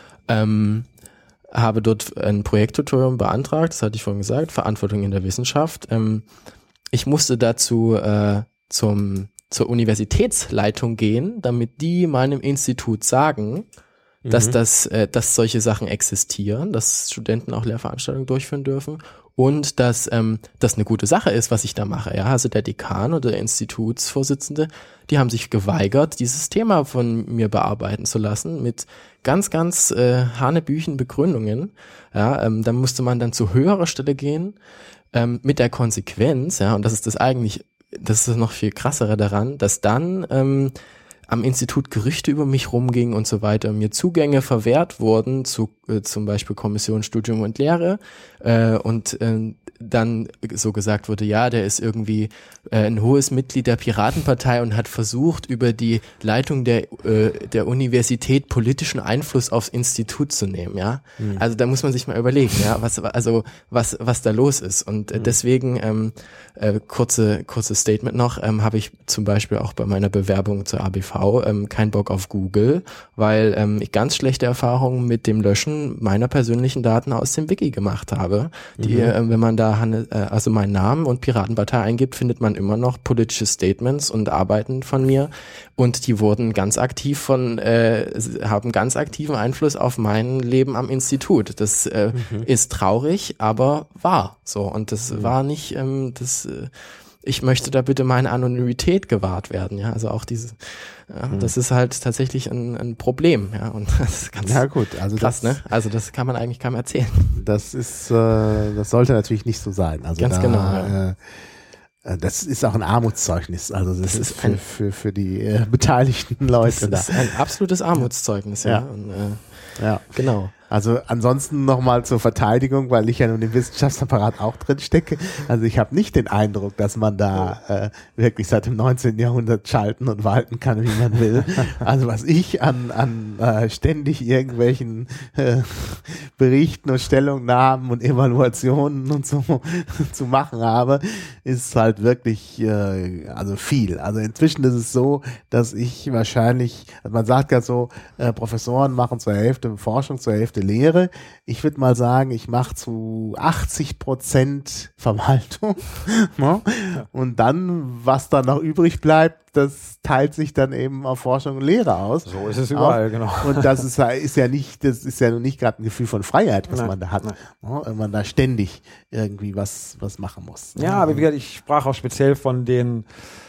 ähm, habe dort ein Projekttutorium beantragt. Das hatte ich vorhin gesagt, Verantwortung in der Wissenschaft. Ähm, ich musste dazu äh, zum zur Universitätsleitung gehen, damit die meinem Institut sagen, mhm. dass das, äh, dass solche Sachen existieren, dass Studenten auch Lehrveranstaltungen durchführen dürfen. Und dass ähm, das eine gute Sache ist, was ich da mache. Ja, also der Dekan oder der Institutsvorsitzende, die haben sich geweigert, dieses Thema von mir bearbeiten zu lassen mit ganz, ganz äh, hanebüchen Begründungen. Ja, ähm, da musste man dann zu höherer Stelle gehen ähm, mit der Konsequenz. Ja, und das ist das eigentlich, das ist das noch viel krassere daran, dass dann ähm, am Institut Gerüchte über mich rumgingen und so weiter, mir Zugänge verwehrt wurden zu äh, zum Beispiel Kommission Studium und Lehre äh, und äh, dann so gesagt wurde, ja, der ist irgendwie äh, ein hohes Mitglied der Piratenpartei und hat versucht, über die Leitung der äh, der Universität politischen Einfluss aufs Institut zu nehmen, ja. Mhm. Also da muss man sich mal überlegen, ja, was also was was da los ist und äh, deswegen ähm, äh, kurze kurzes Statement noch, ähm, habe ich zum Beispiel auch bei meiner Bewerbung zur A B V ähm, keinen Bock auf Google, weil ähm, ich ganz schlechte Erfahrungen mit dem Löschen meiner persönlichen Daten aus dem Wiki gemacht habe, die mhm. äh, wenn man da also meinen Namen und Piratenpartei eingibt, findet man immer noch politische Statements und Arbeiten von mir und die wurden ganz aktiv von, äh, haben ganz aktiven Einfluss auf mein Leben am Institut. Das äh, mhm. ist traurig, aber wahr. So und das mhm. war nicht, ähm, das äh, ich möchte da bitte meine Anonymität gewahrt werden, ja, also auch diese, ja, mhm. das ist halt tatsächlich ein, ein Problem, ja, und das ist ganz ja, gut, also krass, das, ne, also das kann man eigentlich kaum erzählen. Das ist, äh, das sollte natürlich nicht so sein, also ganz da, genau, ja. äh, das ist auch ein Armutszeugnis, also das, das ist, ist für, für, für die äh, beteiligten Leute. Das da. ist ein absolutes Armutszeugnis, ja, ja. Und, äh, ja. Genau. Also ansonsten nochmal zur Verteidigung, weil ich ja nun im Wissenschaftsapparat auch drin stecke. Also ich habe nicht den Eindruck, dass man da äh, wirklich seit dem neunzehnten Jahrhundert schalten und walten kann, wie man will. Also was ich an, an äh, ständig irgendwelchen äh, Berichten und Stellungnahmen und Evaluationen und so zu machen habe, ist halt wirklich äh, also viel. Also inzwischen ist es so, dass ich wahrscheinlich, man sagt ja so, äh, Professoren machen zur Hälfte Forschung, zur Hälfte Lehre. Ich würde mal sagen, ich mache zu achtzig Prozent Verwaltung. Ne? Und dann, was dann noch übrig bleibt, das teilt sich dann eben auf Forschung und Lehre aus. So ist es überall, auch, genau. Und das ist, ist ja nicht, das ist ja nun nicht gerade ein Gefühl von Freiheit, was nein, man da hat, nein. ne? Wenn man da ständig irgendwie was, was machen muss. Ja, aber wie gesagt, ich sprach auch speziell von den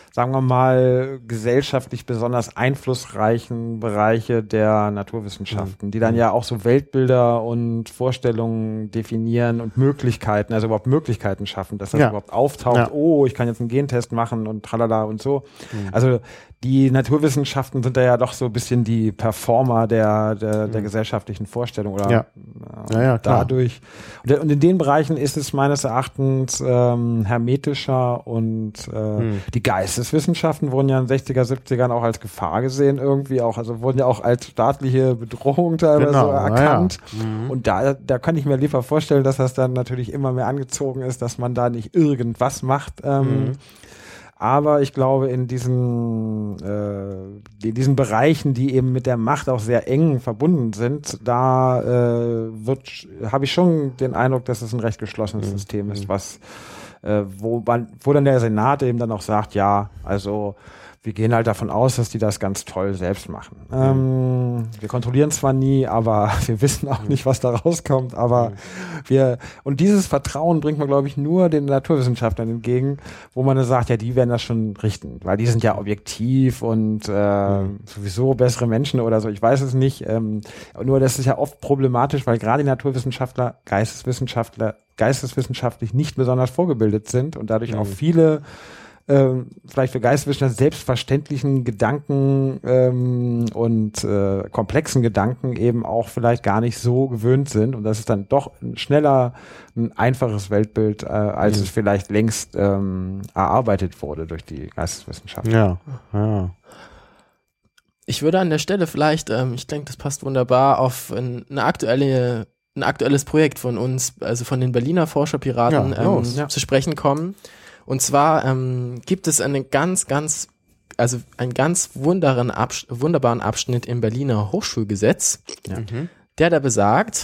sagen wir mal, gesellschaftlich besonders einflussreichen Bereiche der Naturwissenschaften, die dann ja auch so Weltbilder und Vorstellungen definieren und Möglichkeiten, also überhaupt Möglichkeiten schaffen, dass das Ja. überhaupt auftaucht, Ja. oh, ich kann jetzt einen Gentest machen und tralala und so. Mhm. Also die Naturwissenschaften sind da ja doch so ein bisschen die Performer der, der, der Mhm. gesellschaftlichen Vorstellung oder Ja. äh, Ja, ja, klar. dadurch. Und, und in den Bereichen ist es meines Erachtens ähm, hermetischer und äh, Mhm. die Geisteswissenschaften wurden ja in den sechziger, siebzigern auch als Gefahr gesehen irgendwie auch, also wurden ja auch als staatliche Bedrohung teilweise Genau, erkannt. ja, ja. Mhm. Und da, da kann ich mir lieber vorstellen, dass das dann natürlich immer mehr angezogen ist, dass man da nicht irgendwas macht. Ähm, Mhm. Aber ich glaube, in diesen, äh, in diesen Bereichen, die eben mit der Macht auch sehr eng verbunden sind, da äh, wird, habe ich schon den Eindruck, dass es ein recht geschlossenes Mhm. System ist, was, äh, wo man, wo dann der Senat eben dann auch sagt, ja, also wir gehen halt davon aus, dass die das ganz toll selbst machen. Ähm, wir kontrollieren zwar nie, aber wir wissen auch nicht, was da rauskommt, aber wir, und dieses Vertrauen bringt man, glaube ich, nur den Naturwissenschaftlern entgegen, wo man dann sagt, ja, die werden das schon richten, weil die sind ja objektiv und äh, sowieso bessere Menschen oder so, ich weiß es nicht. Ähm, nur das ist ja oft problematisch, weil gerade die Naturwissenschaftler, Geisteswissenschaftler, geisteswissenschaftlich nicht besonders vorgebildet sind und dadurch auch viele ähm, vielleicht für Geisteswissenschaftler selbstverständlichen Gedanken ähm, und äh, komplexen Gedanken eben auch vielleicht gar nicht so gewöhnt sind und das ist dann doch ein schneller ein einfaches Weltbild, äh, als Mhm. es vielleicht längst ähm, erarbeitet wurde durch die Geisteswissenschaften. Ja, ja. Ich würde an der Stelle vielleicht, ähm, ich denke, das passt wunderbar, auf ein, eine aktuelle, ein aktuelles Projekt von uns, also von den Berliner Forscherpiraten, Ja, ähm, los, ja. zu sprechen kommen. Und zwar ähm, gibt es einen ganz, ganz, also einen ganz wunderbaren, Absch- wunderbaren Abschnitt im Berliner Hochschulgesetz, Mhm. der da besagt,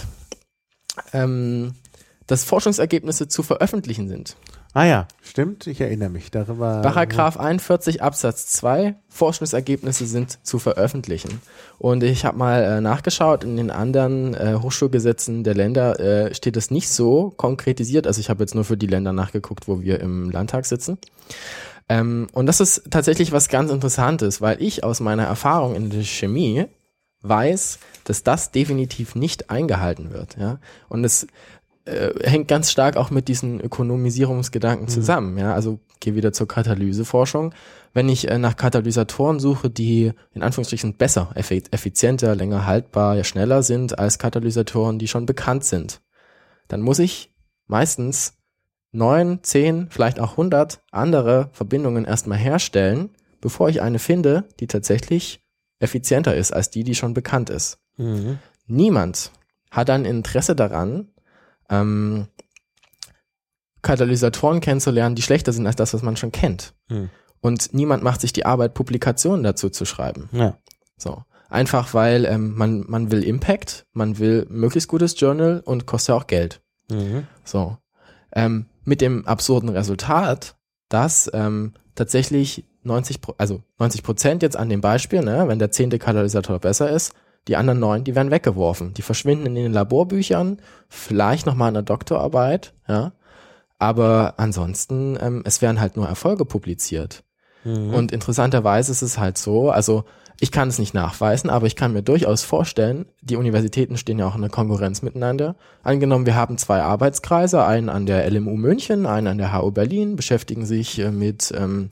ähm, dass Forschungsergebnisse zu veröffentlichen sind. Ah ja, stimmt, ich erinnere mich darüber. Paragraph einundvierzig Absatz zwei, Forschungsergebnisse sind zu veröffentlichen. Und ich habe mal äh, nachgeschaut, in den anderen äh, Hochschulgesetzen der Länder äh, steht es nicht so konkretisiert. Also ich habe jetzt nur für die Länder nachgeguckt, wo wir im Landtag sitzen. Ähm, und das ist tatsächlich was ganz Interessantes, weil ich aus meiner Erfahrung in der Chemie weiß, dass das definitiv nicht eingehalten wird. Ja? Und es äh, hängt ganz stark auch mit diesen Ökonomisierungsgedanken zusammen. Ja? Also gehe wieder zur Katalyseforschung. Wenn ich äh, nach Katalysatoren suche, die in Anführungsstrichen besser, effi- effizienter, länger haltbar, ja schneller sind als Katalysatoren, die schon bekannt sind, dann muss ich meistens neun, zehn, vielleicht auch hundert andere Verbindungen erstmal herstellen, bevor ich eine finde, die tatsächlich effizienter ist als die, die schon bekannt ist. Mhm. Niemand hat ein Interesse daran, ähm, Katalysatoren kennenzulernen, die schlechter sind als das, was man schon kennt. Mhm. Und niemand macht sich die Arbeit, Publikationen dazu zu schreiben. Ja. So. Einfach weil ähm, man, man will Impact, man will möglichst gutes Journal und kostet ja auch Geld. Mhm. So. Ähm, mit dem absurden Resultat, dass ähm, tatsächlich neunzig, Pro- also neunzig Prozent jetzt an dem Beispiel, ne, wenn der zehnte Katalysator besser ist, die anderen neun, die werden weggeworfen. Die verschwinden in den Laborbüchern, vielleicht nochmal in der Doktorarbeit, ja. Aber ansonsten, ähm, es werden halt nur Erfolge publiziert. Mhm. Und interessanterweise ist es halt so, also ich kann es nicht nachweisen, aber ich kann mir durchaus vorstellen, die Universitäten stehen ja auch in der Konkurrenz miteinander. Angenommen, wir haben zwei Arbeitskreise, einen an der L M U München, einen an der H U Berlin, beschäftigen sich äh, mit ähm,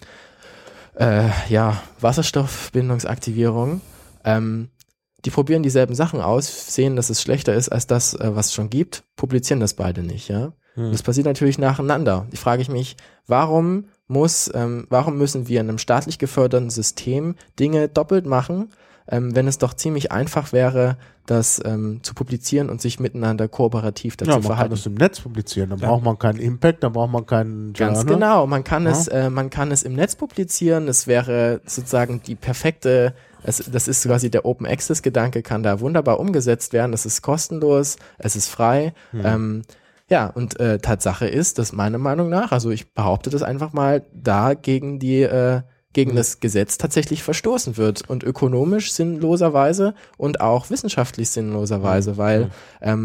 äh, ja, Wasserstoffbindungsaktivierung. Ähm, die probieren dieselben Sachen aus, sehen, dass es schlechter ist als das, äh, was es schon gibt, publizieren das beide nicht, ja. Mhm. Das passiert natürlich nacheinander. Die frage ich mich, warum muss, ähm, warum müssen wir in einem staatlich geförderten System Dinge doppelt machen, ähm, wenn es doch ziemlich einfach wäre, das ähm, zu publizieren und sich miteinander kooperativ dazu Ja, man kann verhalten. das im Netz publizieren, dann Ja. braucht man keinen Impact, dann braucht man keinen Ganz Journal. genau, man kann Ja. es, äh, man kann es im Netz publizieren. Es wäre sozusagen die perfekte, es, das ist quasi der Open Access Gedanke, kann da wunderbar umgesetzt werden. Es ist kostenlos, es ist frei. Hm. Ähm, ja, und äh, Tatsache ist, dass meiner Meinung nach, also ich behaupte das einfach mal, da gegen die äh, gegen Hm. das Gesetz tatsächlich verstoßen wird und ökonomisch sinnloserweise und auch wissenschaftlich sinnloserweise, Hm. weil Hm. ähm,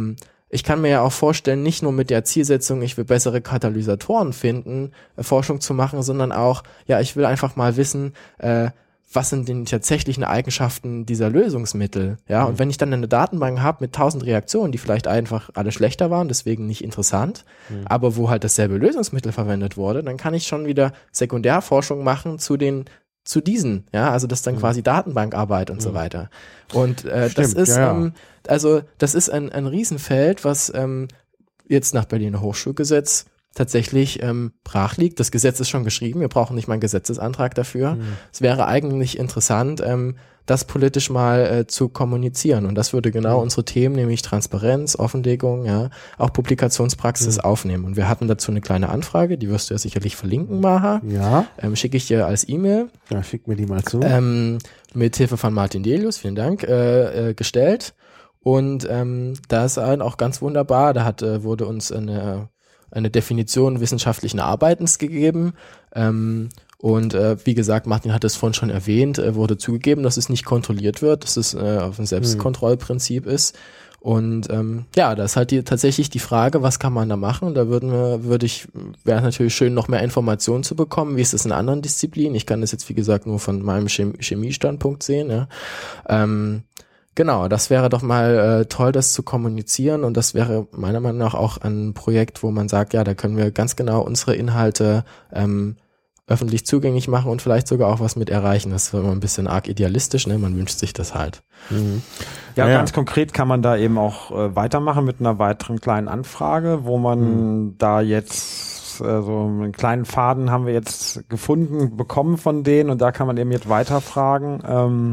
ich kann mir ja auch vorstellen, nicht nur mit der Zielsetzung, ich will bessere Katalysatoren finden, äh, Forschung zu machen, sondern auch, ja, ich will einfach mal wissen, äh, was sind denn die tatsächlichen Eigenschaften dieser Lösungsmittel, ja, mhm. und wenn ich dann eine Datenbank habe mit tausend Reaktionen, die vielleicht einfach alle schlechter waren, deswegen nicht interessant, mhm. aber wo halt dasselbe Lösungsmittel verwendet wurde, dann kann ich schon wieder Sekundärforschung machen zu den zu diesen, ja, also das ist dann mhm. quasi Datenbankarbeit und mhm. so weiter. Und äh, Stimmt, das ist, ja, ja. Ähm, also das ist ein, ein Riesenfeld, was ähm, jetzt nach Berliner Hochschulgesetz tatsächlich ähm, brach liegt. Das Gesetz ist schon geschrieben, wir brauchen nicht mal einen Gesetzesantrag dafür. Mhm. Es wäre eigentlich interessant, ähm, das politisch mal äh, zu kommunizieren. Und das würde genau mhm. unsere Themen, nämlich Transparenz, Offenlegung, ja, auch Publikationspraxis mhm. aufnehmen. Und wir hatten dazu eine kleine Anfrage, die wirst du ja sicherlich verlinken, Maha. Ja. Ähm, schicke ich dir als E-Mail. Ja, schick mir die mal zu. Ähm, mit Hilfe von Martin Delius, vielen Dank, äh, äh, gestellt. Und ähm, da ist halt auch ganz wunderbar, da hat äh, wurde uns eine eine Definition wissenschaftlichen Arbeitens gegeben. Ähm, und äh, wie gesagt, Martin hat es vorhin schon erwähnt, äh, wurde zugegeben, dass es nicht kontrolliert wird, dass es äh, auf ein Selbstkontrollprinzip mhm. ist. Und ähm, ja, da ist halt die, tatsächlich die Frage, was kann man da machen? Da würden wir, würde ich, wäre natürlich schön, noch mehr Informationen zu bekommen. Wie ist das in anderen Disziplinen? Ich kann das jetzt, wie gesagt, nur von meinem Chem- Chemiestandpunkt sehen. Ja. Ähm, Genau, das wäre doch mal äh, toll, das zu kommunizieren, und das wäre meiner Meinung nach auch ein Projekt, wo man sagt, ja, da können wir ganz genau unsere Inhalte ähm, öffentlich zugänglich machen und vielleicht sogar auch was mit erreichen. Das ist immer ein bisschen arg idealistisch, ne? Man wünscht sich das halt. Mhm. Ja, ja, ganz konkret kann man da eben auch äh, weitermachen mit einer weiteren kleinen Anfrage, wo man mhm. da jetzt äh, so einen kleinen Faden haben wir jetzt gefunden, bekommen von denen, und da kann man eben jetzt weiterfragen, ähm,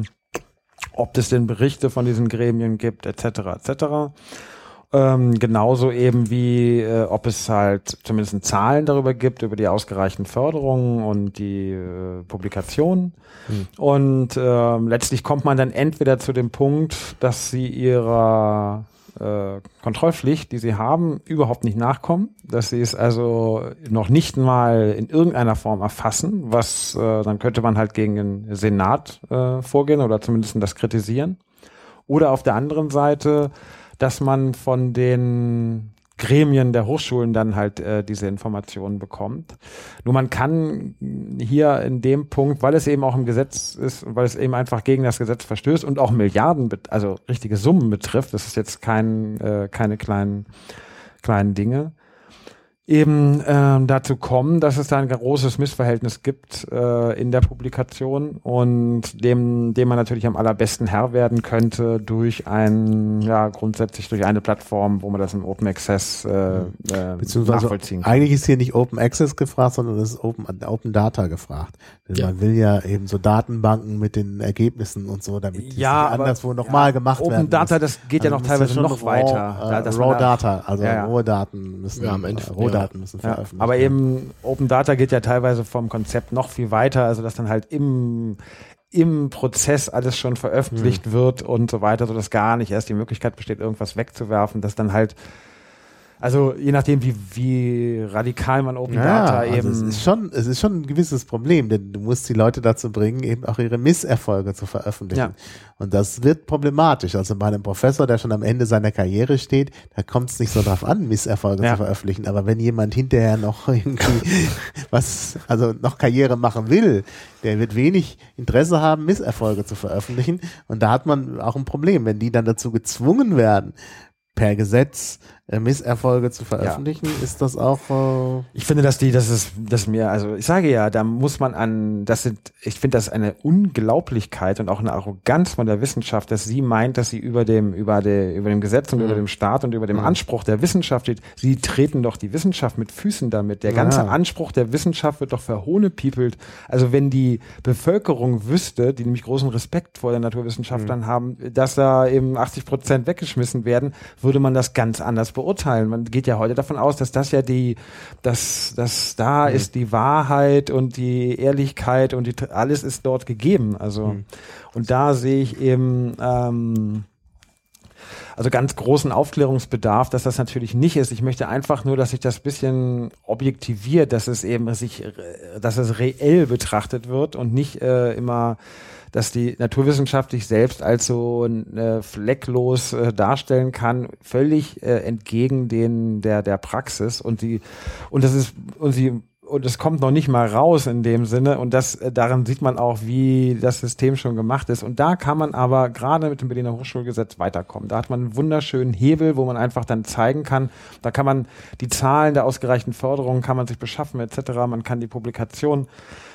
ob es denn Berichte von diesen Gremien gibt, et cetera, et cetera. Ähm, genauso eben wie, äh, ob es halt zumindest Zahlen darüber gibt, über die ausgereichten Förderungen und die äh, Publikationen. Hm. Und äh, letztlich kommt man dann entweder zu dem Punkt, dass sie ihrer äh, Kontrollpflicht, die sie haben, überhaupt nicht nachkommen, dass sie es also noch nicht mal in irgendeiner Form erfassen, was äh, dann könnte man halt gegen den Senat äh, vorgehen oder zumindest das kritisieren. Oder auf der anderen Seite, dass man von den Gremien der Hochschulen dann halt äh, diese Informationen bekommt. Nur man kann hier in dem Punkt, weil es eben auch im Gesetz ist, weil es eben einfach gegen das Gesetz verstößt und auch Milliarden, also richtige Summen betrifft, das ist jetzt kein äh, keine kleinen kleinen Dinge, eben ähm, dazu kommen, dass es da ein großes Missverhältnis gibt äh, in der Publikation, und dem dem man natürlich am allerbesten Herr werden könnte durch ein, ja, grundsätzlich durch eine Plattform, wo man das im Open Access äh, äh, nachvollziehen kann. Eigentlich ist hier nicht Open Access gefragt, sondern es ist Open, Open Data gefragt. Denn ja. man will ja eben so Datenbanken mit den Ergebnissen und so, damit die ja, anderswo nochmal ja, gemacht Open werden. Open Data, das geht also ja noch teilweise noch raw, weiter. Äh, Raw Data, also ja, ja. rohe Daten müssen, ja, am Ende, äh, rohe Daten müssen ja, veröffentlicht aber werden. eben Open Data geht ja teilweise vom Konzept noch viel weiter, also dass dann halt im im Prozess alles schon veröffentlicht hm. wird und so weiter, sodass gar nicht erst die Möglichkeit besteht, irgendwas wegzuwerfen, dass dann halt, also je nachdem, wie, wie radikal man Open ja, Data also eben... Es ist, schon, es ist schon ein gewisses Problem, denn du musst die Leute dazu bringen, eben auch ihre Misserfolge zu veröffentlichen. Ja. Und das wird problematisch. Also bei einem Professor, der schon am Ende seiner Karriere steht, da kommt es nicht so drauf an, Misserfolge ja. zu veröffentlichen. Aber wenn jemand hinterher noch irgendwie was, also noch Karriere machen will, der wird wenig Interesse haben, Misserfolge zu veröffentlichen. Und da hat man auch ein Problem, wenn die dann dazu gezwungen werden, per Gesetz äh, Misserfolge zu veröffentlichen, ja. ist das auch... Äh ich finde, dass die, das ist, das mir, also ich sage ja, da muss man an, das sind, ich finde das eine Unglaublichkeit und auch eine Arroganz von der Wissenschaft, dass sie meint, dass sie über dem, über der, über dem Gesetz und mhm. über dem Staat und über dem mhm. Anspruch der Wissenschaft steht. Sie treten doch die Wissenschaft mit Füßen damit. Der ganze ja. Anspruch der Wissenschaft wird doch verhohnepiepelt. Also wenn die Bevölkerung wüsste, die nämlich großen Respekt vor den Naturwissenschaftlern mhm. haben, dass da eben achtzig Prozent weggeschmissen werden, würde man das ganz anders beurteilen. Man geht ja heute davon aus, dass das ja die, dass, dass da mhm. ist die Wahrheit und die Ehrlichkeit und die, alles ist dort gegeben. Also, mhm. und da sehe ich eben, ähm, also ganz großen Aufklärungsbedarf, dass das natürlich nicht ist. Ich möchte einfach nur, dass sich das bisschen objektiviert, dass es eben sich dass es reell betrachtet wird und nicht äh, immer, dass die Naturwissenschaft sich selbst als so äh, flecklos äh, darstellen kann, völlig äh, entgegen den der der Praxis und die und das ist und sie und es kommt noch nicht mal raus in dem Sinne und das äh, daran sieht man auch, wie das System schon gemacht ist und da kann man aber gerade mit dem Berliner Hochschulgesetz weiterkommen. Da hat man einen wunderschönen Hebel, wo man einfach dann zeigen kann, da kann man die Zahlen der ausgereichten Förderung kann man sich beschaffen et cetera. Man kann die Publikation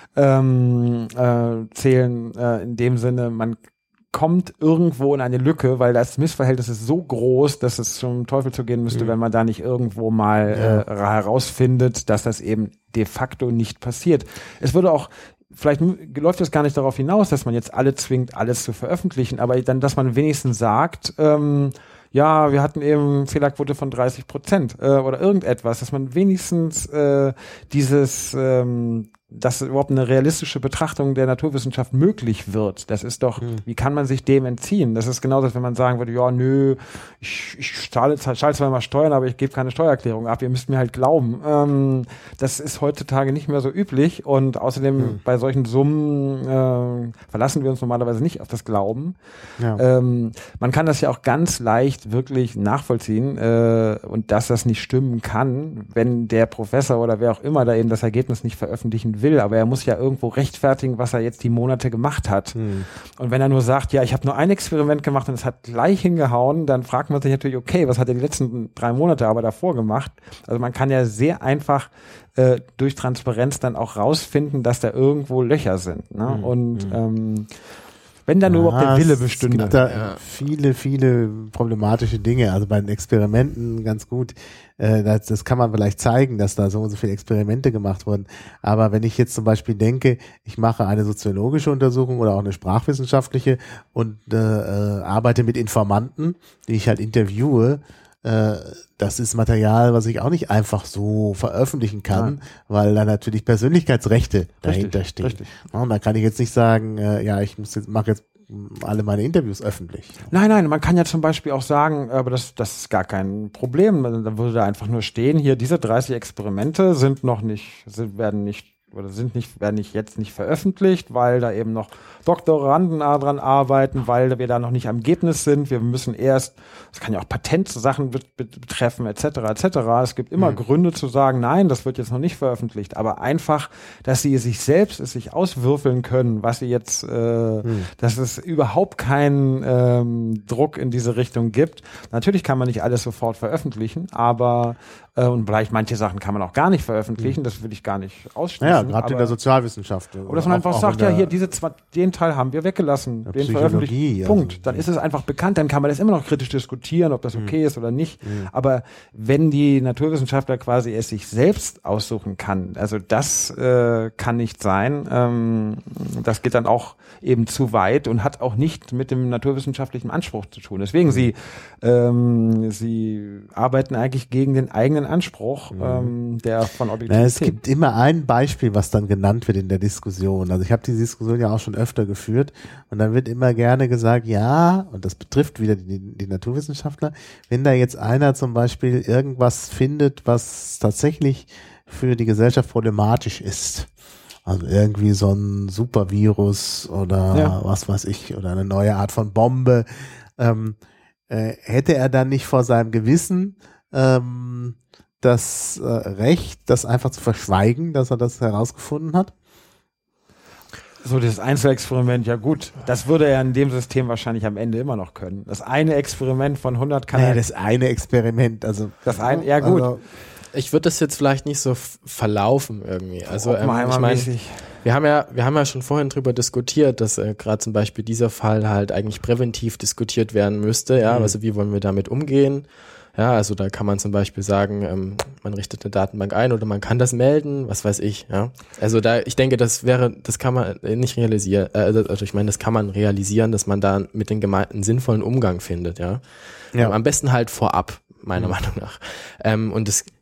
ähm, äh, zählen äh, in dem Sinne, man kommt irgendwo in eine Lücke, weil das Missverhältnis ist so groß, dass es zum Teufel zu gehen müsste, mhm. wenn man da nicht irgendwo mal ja. äh, herausfindet, dass das eben de facto nicht passiert. Es würde auch, vielleicht läuft es gar nicht darauf hinaus, dass man jetzt alle zwingt, alles zu veröffentlichen, aber dann, dass man wenigstens sagt, ähm, ja, wir hatten eben Fehlerquote von dreißig Prozent äh, oder irgendetwas, dass man wenigstens äh, dieses ähm, dass überhaupt eine realistische Betrachtung der Naturwissenschaft möglich wird. Das ist doch, hm. wie kann man sich dem entziehen? Das ist genauso, als wenn man sagen würde, ja, nö, ich, ich zahle zwar mal Steuern, aber ich gebe keine Steuererklärung ab, ihr müsst mir halt glauben. Ähm, das ist heutzutage nicht mehr so üblich und außerdem hm. bei solchen Summen äh, verlassen wir uns normalerweise nicht auf das Glauben. Ja. Ähm, man kann das ja auch ganz leicht wirklich nachvollziehen äh, und dass das nicht stimmen kann, wenn der Professor oder wer auch immer da eben das Ergebnis nicht veröffentlichen will, aber er muss ja irgendwo rechtfertigen, was er jetzt die Monate gemacht hat. Hm. Und wenn er nur sagt, ja, ich habe nur ein Experiment gemacht und es hat gleich hingehauen, dann fragt man sich natürlich, okay, was hat er die letzten drei Monate aber davor gemacht? Also man kann ja sehr einfach äh, durch Transparenz dann auch rausfinden, dass da irgendwo Löcher sind. Ne? Hm. Und hm. ähm, wenn dann nur überhaupt der Wille bestünde. Es gibt da ja. viele, viele problematische Dinge. Also bei den Experimenten ganz gut. Äh, das, das kann man vielleicht zeigen, dass da so und so viele Experimente gemacht wurden. Aber wenn ich jetzt zum Beispiel denke, ich mache eine soziologische Untersuchung oder auch eine sprachwissenschaftliche und äh, äh, arbeite mit Informanten, die ich halt interviewe, äh, das ist Material, was ich auch nicht einfach so veröffentlichen kann, ja. weil da natürlich Persönlichkeitsrechte richtig, dahinter stehen. Richtig. Und da kann ich jetzt nicht sagen, äh, ja, ich muss jetzt, mache jetzt alle meine Interviews öffentlich. Nein, nein, man kann ja zum Beispiel auch sagen, aber das, das ist gar kein Problem. Da würde da einfach nur stehen, hier diese dreißig Experimente sind noch nicht, sind, werden nicht oder sind nicht, werden nicht jetzt nicht veröffentlicht, weil da eben noch Doktoranden dran arbeiten, weil wir da noch nicht am Ergebnis sind. Wir müssen erst, das kann ja auch Patentsachen betreffen, et cetera, et cetera. Es gibt immer mhm. Gründe zu sagen, nein, das wird jetzt noch nicht veröffentlicht. Aber einfach, dass sie sich selbst es sich auswürfeln können, was sie jetzt, äh, mhm. dass es überhaupt keinen ähm, Druck in diese Richtung gibt. Natürlich kann man nicht alles sofort veröffentlichen, aber äh, und vielleicht manche Sachen kann man auch gar nicht veröffentlichen. Mhm. Das will ich gar nicht ausschließen. Ja, gerade in der Sozialwissenschaft. Oder dass man einfach sagt, ja, hier, diese zwei, den Teil haben wir weggelassen, den veröffentlicht, Punkt. Also, dann ist es einfach bekannt, dann kann man das immer noch kritisch diskutieren, ob das okay mhm. ist oder nicht. Mhm. Aber wenn die Naturwissenschaftler quasi es sich selbst aussuchen kann, also das äh, kann nicht sein, ähm, das geht dann auch eben zu weit und hat auch nicht mit dem naturwissenschaftlichen Anspruch zu tun. Deswegen, mhm. sie, ähm, sie arbeiten eigentlich gegen den eigenen Anspruch, mhm. ähm, der von Objektivität. Na, es gibt immer ein Beispiel, was dann genannt wird in der Diskussion. Also ich habe die Diskussion ja auch schon öfter geführt und dann wird immer gerne gesagt, ja, und das betrifft wieder die, die Naturwissenschaftler, wenn da jetzt einer zum Beispiel irgendwas findet, was tatsächlich für die Gesellschaft problematisch ist, also irgendwie so ein Supervirus oder ja. was weiß ich, oder eine neue Art von Bombe, ähm, äh, hätte er dann nicht vor seinem Gewissen ähm, das äh, Recht, das einfach zu verschweigen, dass er das herausgefunden hat? So, das Einzelexperiment, ja gut, das würde er in dem System wahrscheinlich am Ende immer noch können. Das eine Experiment von hundert kann naja, er... das eine Experiment, also... Das ein, ja gut. Also, ich würde das jetzt vielleicht nicht so f- verlaufen irgendwie. Also ähm, ich meine, wir haben ja, wir haben ja schon vorhin drüber diskutiert, dass äh, gerade zum Beispiel dieser Fall halt eigentlich präventiv diskutiert werden müsste. Ja, mhm. Also wie wollen wir damit umgehen? Ja, also da kann man zum Beispiel sagen, ähm, man richtet eine Datenbank ein oder man kann das melden, was weiß ich. Ja, also da, ich denke, das wäre, das kann man nicht realisieren. Äh, also ich meine, das kann man realisieren, dass man da mit den Gemeinden einen sinnvollen Umgang findet. Ja, ja. Ähm, am besten halt vorab, meiner mhm. Meinung nach. Ähm, und es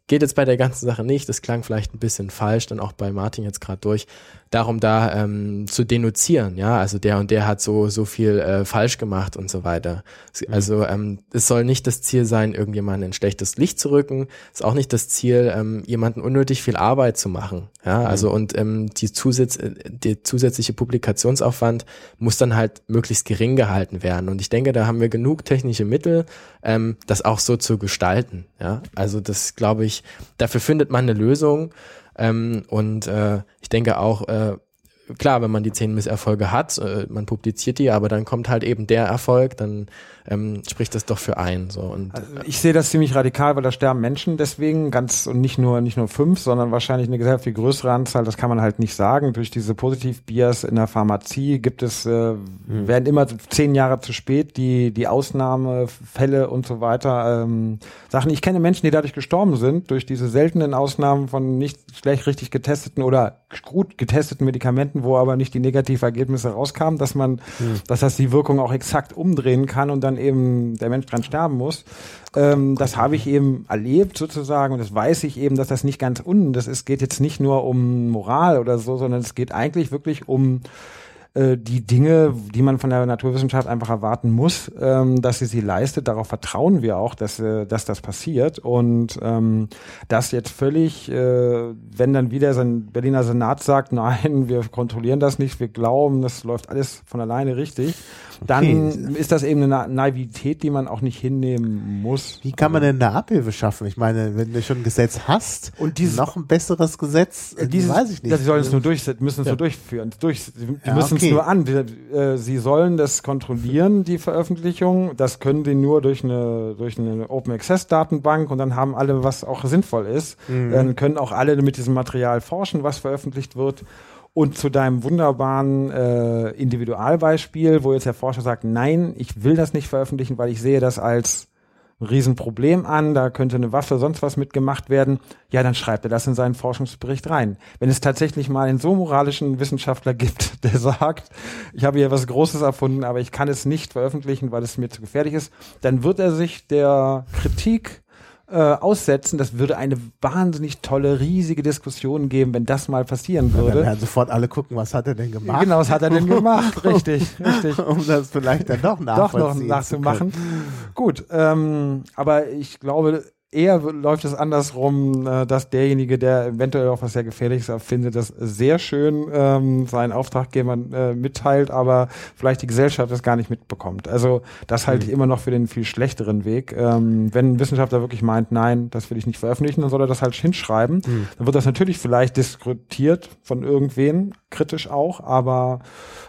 geht jetzt bei der ganzen Sache nicht, das klang vielleicht ein bisschen falsch, dann auch bei Martin jetzt gerade durch, darum da ähm, zu denunzieren, ja, also der und der hat so so viel äh, falsch gemacht und so weiter. Also ähm, es soll nicht das Ziel sein, irgendjemanden in schlechtes Licht zu rücken, ist auch nicht das Ziel, ähm, jemanden unnötig viel Arbeit zu machen, ja, also und ähm, die, Zusatz, die zusätzliche Publikationsaufwand muss dann halt möglichst gering gehalten werden und ich denke, da haben wir genug technische Mittel, ähm, das auch so zu gestalten, ja, also das glaube ich, dafür findet man eine Lösung. Ähm, und äh, ich denke auch, äh, klar, wenn man die zehn Misserfolge hat, äh, man publiziert die, aber dann kommt halt eben der Erfolg, dann ähm, spricht das doch für einen. So. Und, also ich sehe das ziemlich radikal, weil da sterben Menschen deswegen, ganz und nicht nur nicht nur fünf, sondern wahrscheinlich eine sehr viel größere Anzahl, das kann man halt nicht sagen. Durch diese Positiv-Bias in der Pharmazie gibt es, äh, hm. werden immer zehn Jahre zu spät die die Ausnahmefälle und so weiter ähm, Sachen. Ich kenne Menschen, die dadurch gestorben sind, durch diese seltenen Ausnahmen von nicht schlecht richtig getesteten oder gut getesteten Medikamenten, wo aber nicht die Negativergebnisse rauskamen, dass man, hm. dass das die Wirkung auch exakt umdrehen kann und dann eben der Mensch dran sterben muss. Ähm, das habe ich eben erlebt sozusagen und das weiß ich eben, dass das nicht ganz unten das ist. Es geht jetzt nicht nur um Moral oder so, sondern es geht eigentlich wirklich um äh, die Dinge, die man von der Naturwissenschaft einfach erwarten muss, ähm, dass sie sie leistet. Darauf vertrauen wir auch, dass, äh, dass das passiert. Und ähm, das jetzt völlig, äh, wenn dann wieder sein Berliner Senat sagt, nein, wir kontrollieren das nicht, wir glauben, das läuft alles von alleine richtig, dann okay. ist das eben eine Naivität, die man auch nicht hinnehmen muss. Wie kann man denn da Abhilfe schaffen? Ich meine, wenn du schon ein Gesetz hast und dieses, noch ein besseres Gesetz, äh, dieses, weiß ich nicht. Sie sollen es nur durchsetzen, müssen es ja. nur durchführen. Durch, sie ja, müssen okay. es nur an. Die, äh, sie sollen das kontrollieren, die Veröffentlichung. Das können sie nur durch eine, durch eine Open Access Datenbank und dann haben alle, was auch sinnvoll ist. Mhm. Dann können auch alle mit diesem Material forschen, was veröffentlicht wird. Und zu deinem wunderbaren äh, Individualbeispiel, wo jetzt der Forscher sagt, nein, ich will das nicht veröffentlichen, weil ich sehe das als ein Riesenproblem an, da könnte eine Waffe, sonst was mitgemacht werden, ja, dann schreibt er das in seinen Forschungsbericht rein. Wenn es tatsächlich mal einen so moralischen Wissenschaftler gibt, der sagt, ich habe hier was Großes erfunden, aber ich kann es nicht veröffentlichen, weil es mir zu gefährlich ist, dann wird er sich der Kritik aussetzen, das würde eine wahnsinnig tolle, riesige Diskussion geben, wenn das mal passieren würde. Ja, dann werden sofort alle gucken, was hat er denn gemacht? Genau, was hat er denn gemacht? Richtig, richtig. Um das vielleicht dann doch nachvollziehen Doch noch nachzumachen. Gut, ähm, aber ich glaube, eher läuft es andersrum, äh, dass derjenige, der eventuell auch was sehr Gefährliches erfindet, das sehr schön ähm, seinen Auftraggebern äh, mitteilt, aber vielleicht die Gesellschaft das gar nicht mitbekommt. Also das halte ich immer noch für den viel schlechteren Weg. Ähm, wenn ein Wissenschaftler wirklich meint, nein, das will ich nicht veröffentlichen, dann soll er das halt hinschreiben. Mhm. Dann wird das natürlich vielleicht diskutiert von irgendwen, kritisch auch, aber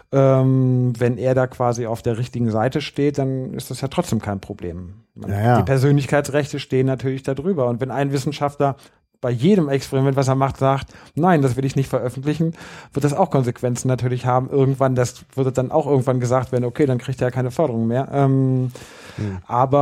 ähm, wenn er da quasi auf der richtigen Seite steht, dann ist das ja trotzdem kein Problem. Naja. Die Persönlichkeitsrechte stehen natürlich da drüber. Und wenn ein Wissenschaftler bei jedem Experiment, was er macht, sagt, nein, das will ich nicht veröffentlichen, wird das auch Konsequenzen natürlich haben. Irgendwann, das würde dann auch irgendwann gesagt werden, okay, dann kriegt er ja keine Förderung mehr. Ähm, hm.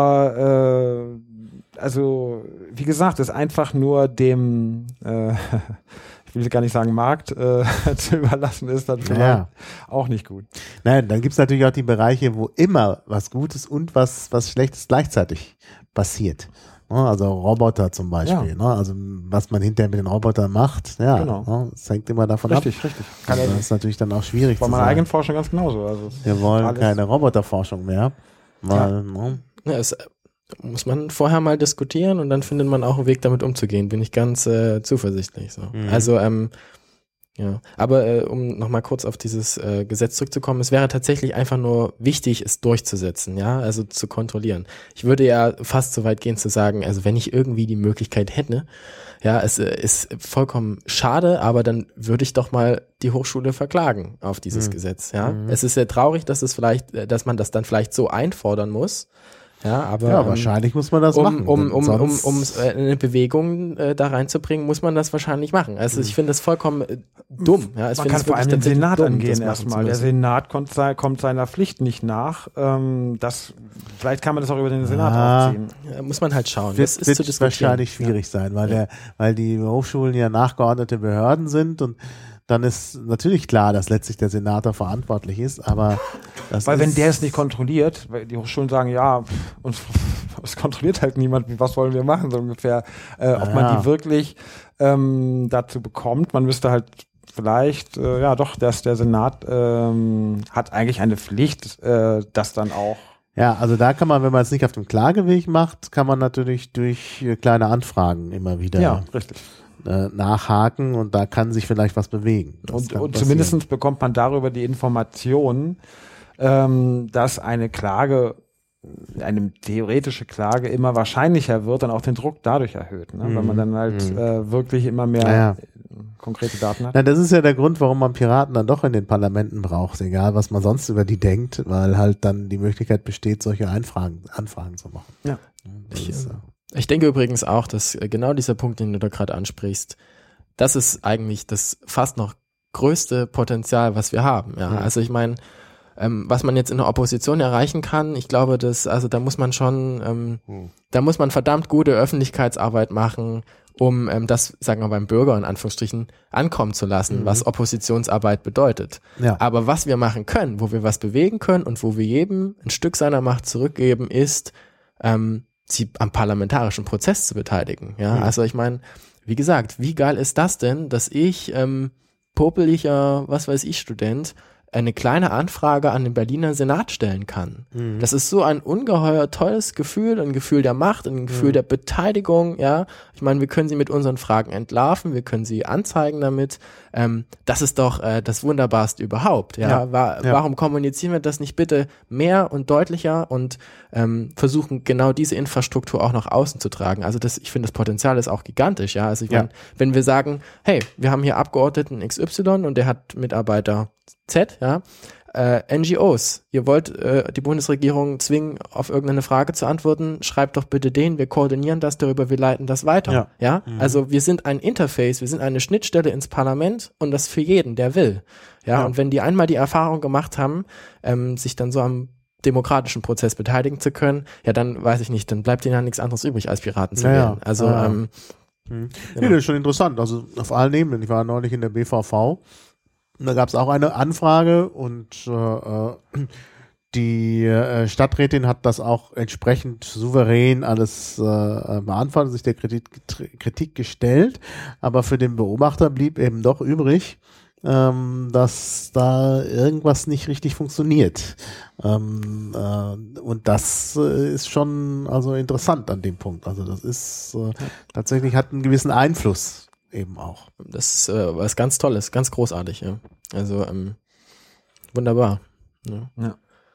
Aber äh, also, wie gesagt, ist einfach nur dem äh, ich will gar nicht sagen Markt, äh, zu überlassen ist, dann vielleicht ja. auch nicht gut. Nein, dann gibt's natürlich auch die Bereiche, wo immer was Gutes und was, was Schlechtes gleichzeitig passiert. Also Roboter zum Beispiel, ja. ne? Also was man hinterher mit den Robotern macht, ja, genau. ne? Das hängt immer davon richtig, ab. Richtig, richtig. Also das ist natürlich dann auch schwierig zu sagen. Bei meiner eigenen Forschung ganz genauso. Also wir wollen keine Roboterforschung mehr. Weil, ja. ne? Ja, es muss man vorher mal diskutieren und dann findet man auch einen Weg, damit umzugehen. Bin ich ganz äh, zuversichtlich. So. Mhm. Also, ähm, ja. Aber äh, um nochmal kurz auf dieses äh, Gesetz zurückzukommen, es wäre tatsächlich einfach nur wichtig, es durchzusetzen, ja, also zu kontrollieren. Ich würde ja fast so weit gehen zu sagen, also wenn ich irgendwie die Möglichkeit hätte, ja, es äh, ist vollkommen schade, aber dann würde ich doch mal die Hochschule verklagen auf dieses mhm. Gesetz, ja. Mhm. Es ist sehr traurig, dass es vielleicht, dass man das dann vielleicht so einfordern muss. Ja, aber ja, wahrscheinlich ähm, muss man das um, machen. Um, um, um, um äh, eine Bewegung äh, da reinzubringen, muss man das wahrscheinlich machen. Also ich finde das vollkommen äh, dumm. Ja, man kann vor allem den Senat dumm, angehen erstmal. Der Senat kommt, kommt seiner Pflicht nicht nach. Ähm, das, vielleicht kann man das auch über den Senat ja, aufziehen. Ja, muss man halt schauen. Das ist wird wahrscheinlich schwierig ja. sein, weil, ja. der, weil die Hochschulen ja nachgeordnete Behörden sind und dann ist natürlich klar, dass letztlich der Senator verantwortlich ist, aber das Weil ist, wenn der es nicht kontrolliert, weil die Hochschulen sagen, ja, uns es kontrolliert halt niemand, was wollen wir machen, so ungefähr, äh, ob ja. man die wirklich ähm, dazu bekommt. Man müsste halt vielleicht, äh, ja doch, dass der Senat ähm, hat eigentlich eine Pflicht, äh, das dann auch. Ja, also da kann man, wenn man es nicht auf dem Klageweg macht, kann man natürlich durch äh, kleine Anfragen immer wieder Ja, richtig. äh, nachhaken und da kann sich vielleicht was bewegen. Das Und, kann und passieren. zumindest bekommt man darüber die Information, ähm, dass eine Klage, eine theoretische Klage immer wahrscheinlicher wird und auch den Druck dadurch erhöht, ne? Mhm. Weil man dann halt Mhm. äh, wirklich immer mehr Naja. konkrete Daten hat. Na, das ist ja der Grund, warum man Piraten dann doch in den Parlamenten braucht, egal was man sonst über die denkt, weil halt dann die Möglichkeit besteht, solche Einfragen, Anfragen zu machen. Ja. Das Ich, ist, äh, äh, Ich denke übrigens auch, dass äh, genau dieser Punkt, den du da gerade ansprichst, das ist eigentlich das fast noch größte Potenzial, was wir haben. Ja, Mhm. also ich meine, ähm, was man jetzt in der Opposition erreichen kann, ich glaube, dass also da muss man schon, ähm, Mhm. da muss man verdammt gute Öffentlichkeitsarbeit machen, um ähm, das, sagen wir beim Bürger in Anführungsstrichen, ankommen zu lassen, Mhm. was Oppositionsarbeit bedeutet. ja. Aber was wir machen können, wo wir was bewegen können und wo wir jedem ein Stück seiner Macht zurückgeben, ist, ähm, sie am parlamentarischen Prozess zu beteiligen. Ja, Mhm. also ich meine, wie gesagt, wie geil ist das denn, dass ich, ähm, popeliger, was weiß ich, Student, eine kleine Anfrage an den Berliner Senat stellen kann. Mhm. Das ist so ein ungeheuer tolles Gefühl, ein Gefühl der Macht, ein Gefühl Mhm. der Beteiligung, ja. Ich meine, wir können sie mit unseren Fragen entlarven, wir können sie anzeigen damit. Ähm, das ist doch äh, das Wunderbarste überhaupt, ja. Ja. Wa- Ja. Warum kommunizieren wir das nicht bitte mehr und deutlicher und ähm, versuchen genau diese Infrastruktur auch nach außen zu tragen? Also das, ich finde, das Potenzial ist auch gigantisch, ja. Also ich Ja. meine, wenn wir sagen, hey, wir haben hier Abgeordneten X Y und der hat Mitarbeiter Z, ja, äh, N G Os, ihr wollt äh, die Bundesregierung zwingen, auf irgendeine Frage zu antworten, schreibt doch bitte den, wir koordinieren das darüber, wir leiten das weiter. Ja. Ja, Mhm. also wir sind ein Interface, wir sind eine Schnittstelle ins Parlament und das für jeden, der will. Ja, Ja. und wenn die einmal die Erfahrung gemacht haben, ähm, sich dann so am demokratischen Prozess beteiligen zu können, ja, dann weiß ich nicht, dann bleibt ihnen ja nichts anderes übrig, als Piraten zu Ja, ja. wählen. Also, Ja, ja. ähm, Mhm. Genau. Nee, das ist schon interessant. Also auf allen Ebenen. Ich war neulich in der B V V und da gab es auch eine Anfrage und äh, äh, die äh, Stadträtin hat das auch entsprechend souverän alles äh, beantwortet, sich der Kritik, Kritik gestellt, aber für den Beobachter blieb eben doch übrig, ähm, dass da irgendwas nicht richtig funktioniert. Ähm, äh, und das äh, ist schon also interessant an dem Punkt. Also das ist äh, tatsächlich hat einen gewissen Einfluss eben auch. das ist äh, was ganz Tolles, ganz großartig, ja. Also, ähm, wunderbar. Ja.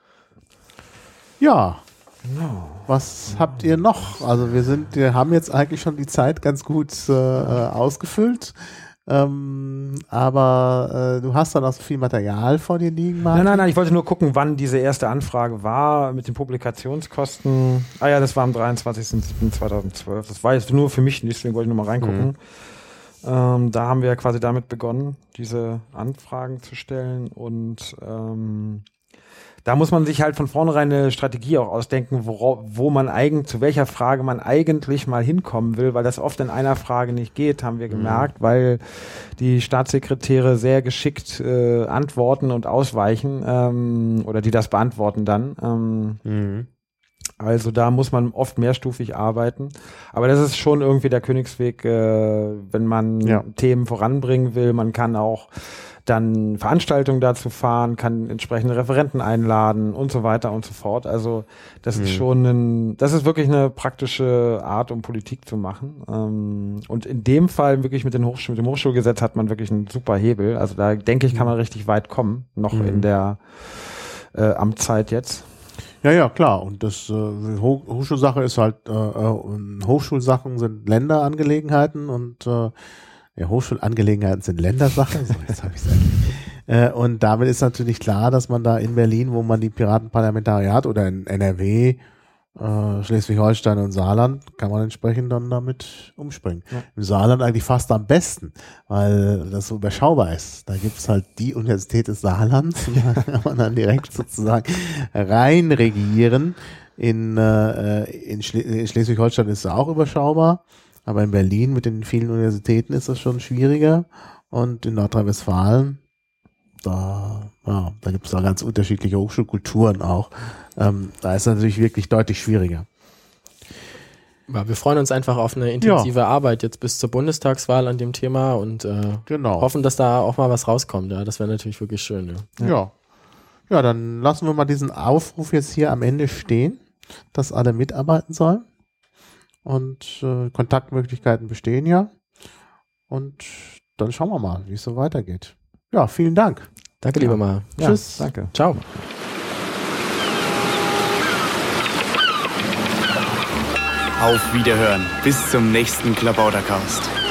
Ja, Genau. was habt ihr noch? Also wir sind, wir haben jetzt eigentlich schon die Zeit ganz gut äh, ausgefüllt. Ähm, aber äh, du hast dann auch so viel Material vor dir liegen, Martin. Nein, nein, nein, ich wollte nur gucken, wann diese erste Anfrage war mit den Publikationskosten. Ah ja, das war am dreiundzwanzigsten siebten zweitausendzwölf. Das war jetzt nur für mich, deswegen wollte ich nur mal reingucken. Mhm. Ähm, da haben wir ja quasi damit begonnen, diese Anfragen zu stellen und ähm, da muss man sich halt von vornherein eine Strategie auch ausdenken, wo, wo man eigentlich, zu welcher Frage man eigentlich mal hinkommen will, weil das oft in einer Frage nicht geht, haben wir gemerkt, mhm. weil die Staatssekretäre sehr geschickt äh, antworten und ausweichen ähm, oder die das beantworten dann. Ähm, Mhm. Also da muss man oft mehrstufig arbeiten. Aber das ist schon irgendwie der Königsweg, äh, wenn man Ja. Themen voranbringen will. Man kann auch dann Veranstaltungen dazu fahren, kann entsprechende Referenten einladen und so weiter und so fort. Also das Mhm. ist schon ein, das ist wirklich eine praktische Art, um Politik zu machen. Ähm, und in dem Fall wirklich mit, den Hochschul- mit dem Hochschulgesetz hat man wirklich einen super Hebel. Also da denke ich, kann man richtig weit kommen, noch Mhm. in der äh, Amtszeit jetzt. Ja, ja, klar. Und das äh, Ho Hochschulsache ist halt, äh, äh, Hochschulsachen sind Länderangelegenheiten und äh, ja, Hochschulangelegenheiten sind Ländersachen. So, jetzt habe ich es äh, Und damit ist natürlich klar, dass man da in Berlin, wo man die Piratenparlamentariat oder in N R W, äh, Schleswig-Holstein und Saarland, kann man entsprechend dann damit umspringen. Ja. Im Saarland eigentlich fast am besten, weil das so überschaubar ist. Da gibt's halt die Universität des Saarlands und da kann man dann direkt sozusagen rein regieren. In, äh, in, Schle in Schleswig-Holstein ist es auch überschaubar, aber in Berlin mit den vielen Universitäten ist das schon schwieriger. Und in Nordrhein-Westfalen, da, ja, da gibt es da ganz unterschiedliche Hochschulkulturen auch. Ähm, da ist es natürlich wirklich deutlich schwieriger. Ja, wir freuen uns einfach auf eine intensive ja. Arbeit jetzt bis zur Bundestagswahl an dem Thema und äh, genau. hoffen, dass da auch mal was rauskommt. Ja, das wäre natürlich wirklich schön. Ja. ja. Ja, dann lassen wir mal diesen Aufruf jetzt hier am Ende stehen, dass alle mitarbeiten sollen. Und äh, Kontaktmöglichkeiten bestehen ja. Und dann schauen wir mal, wie es so weitergeht. Ja, vielen Dank. Danke, lieber Mal. Ja, Tschüss. Danke. Ciao. Auf Wiederhören. Bis zum nächsten Klabautercast.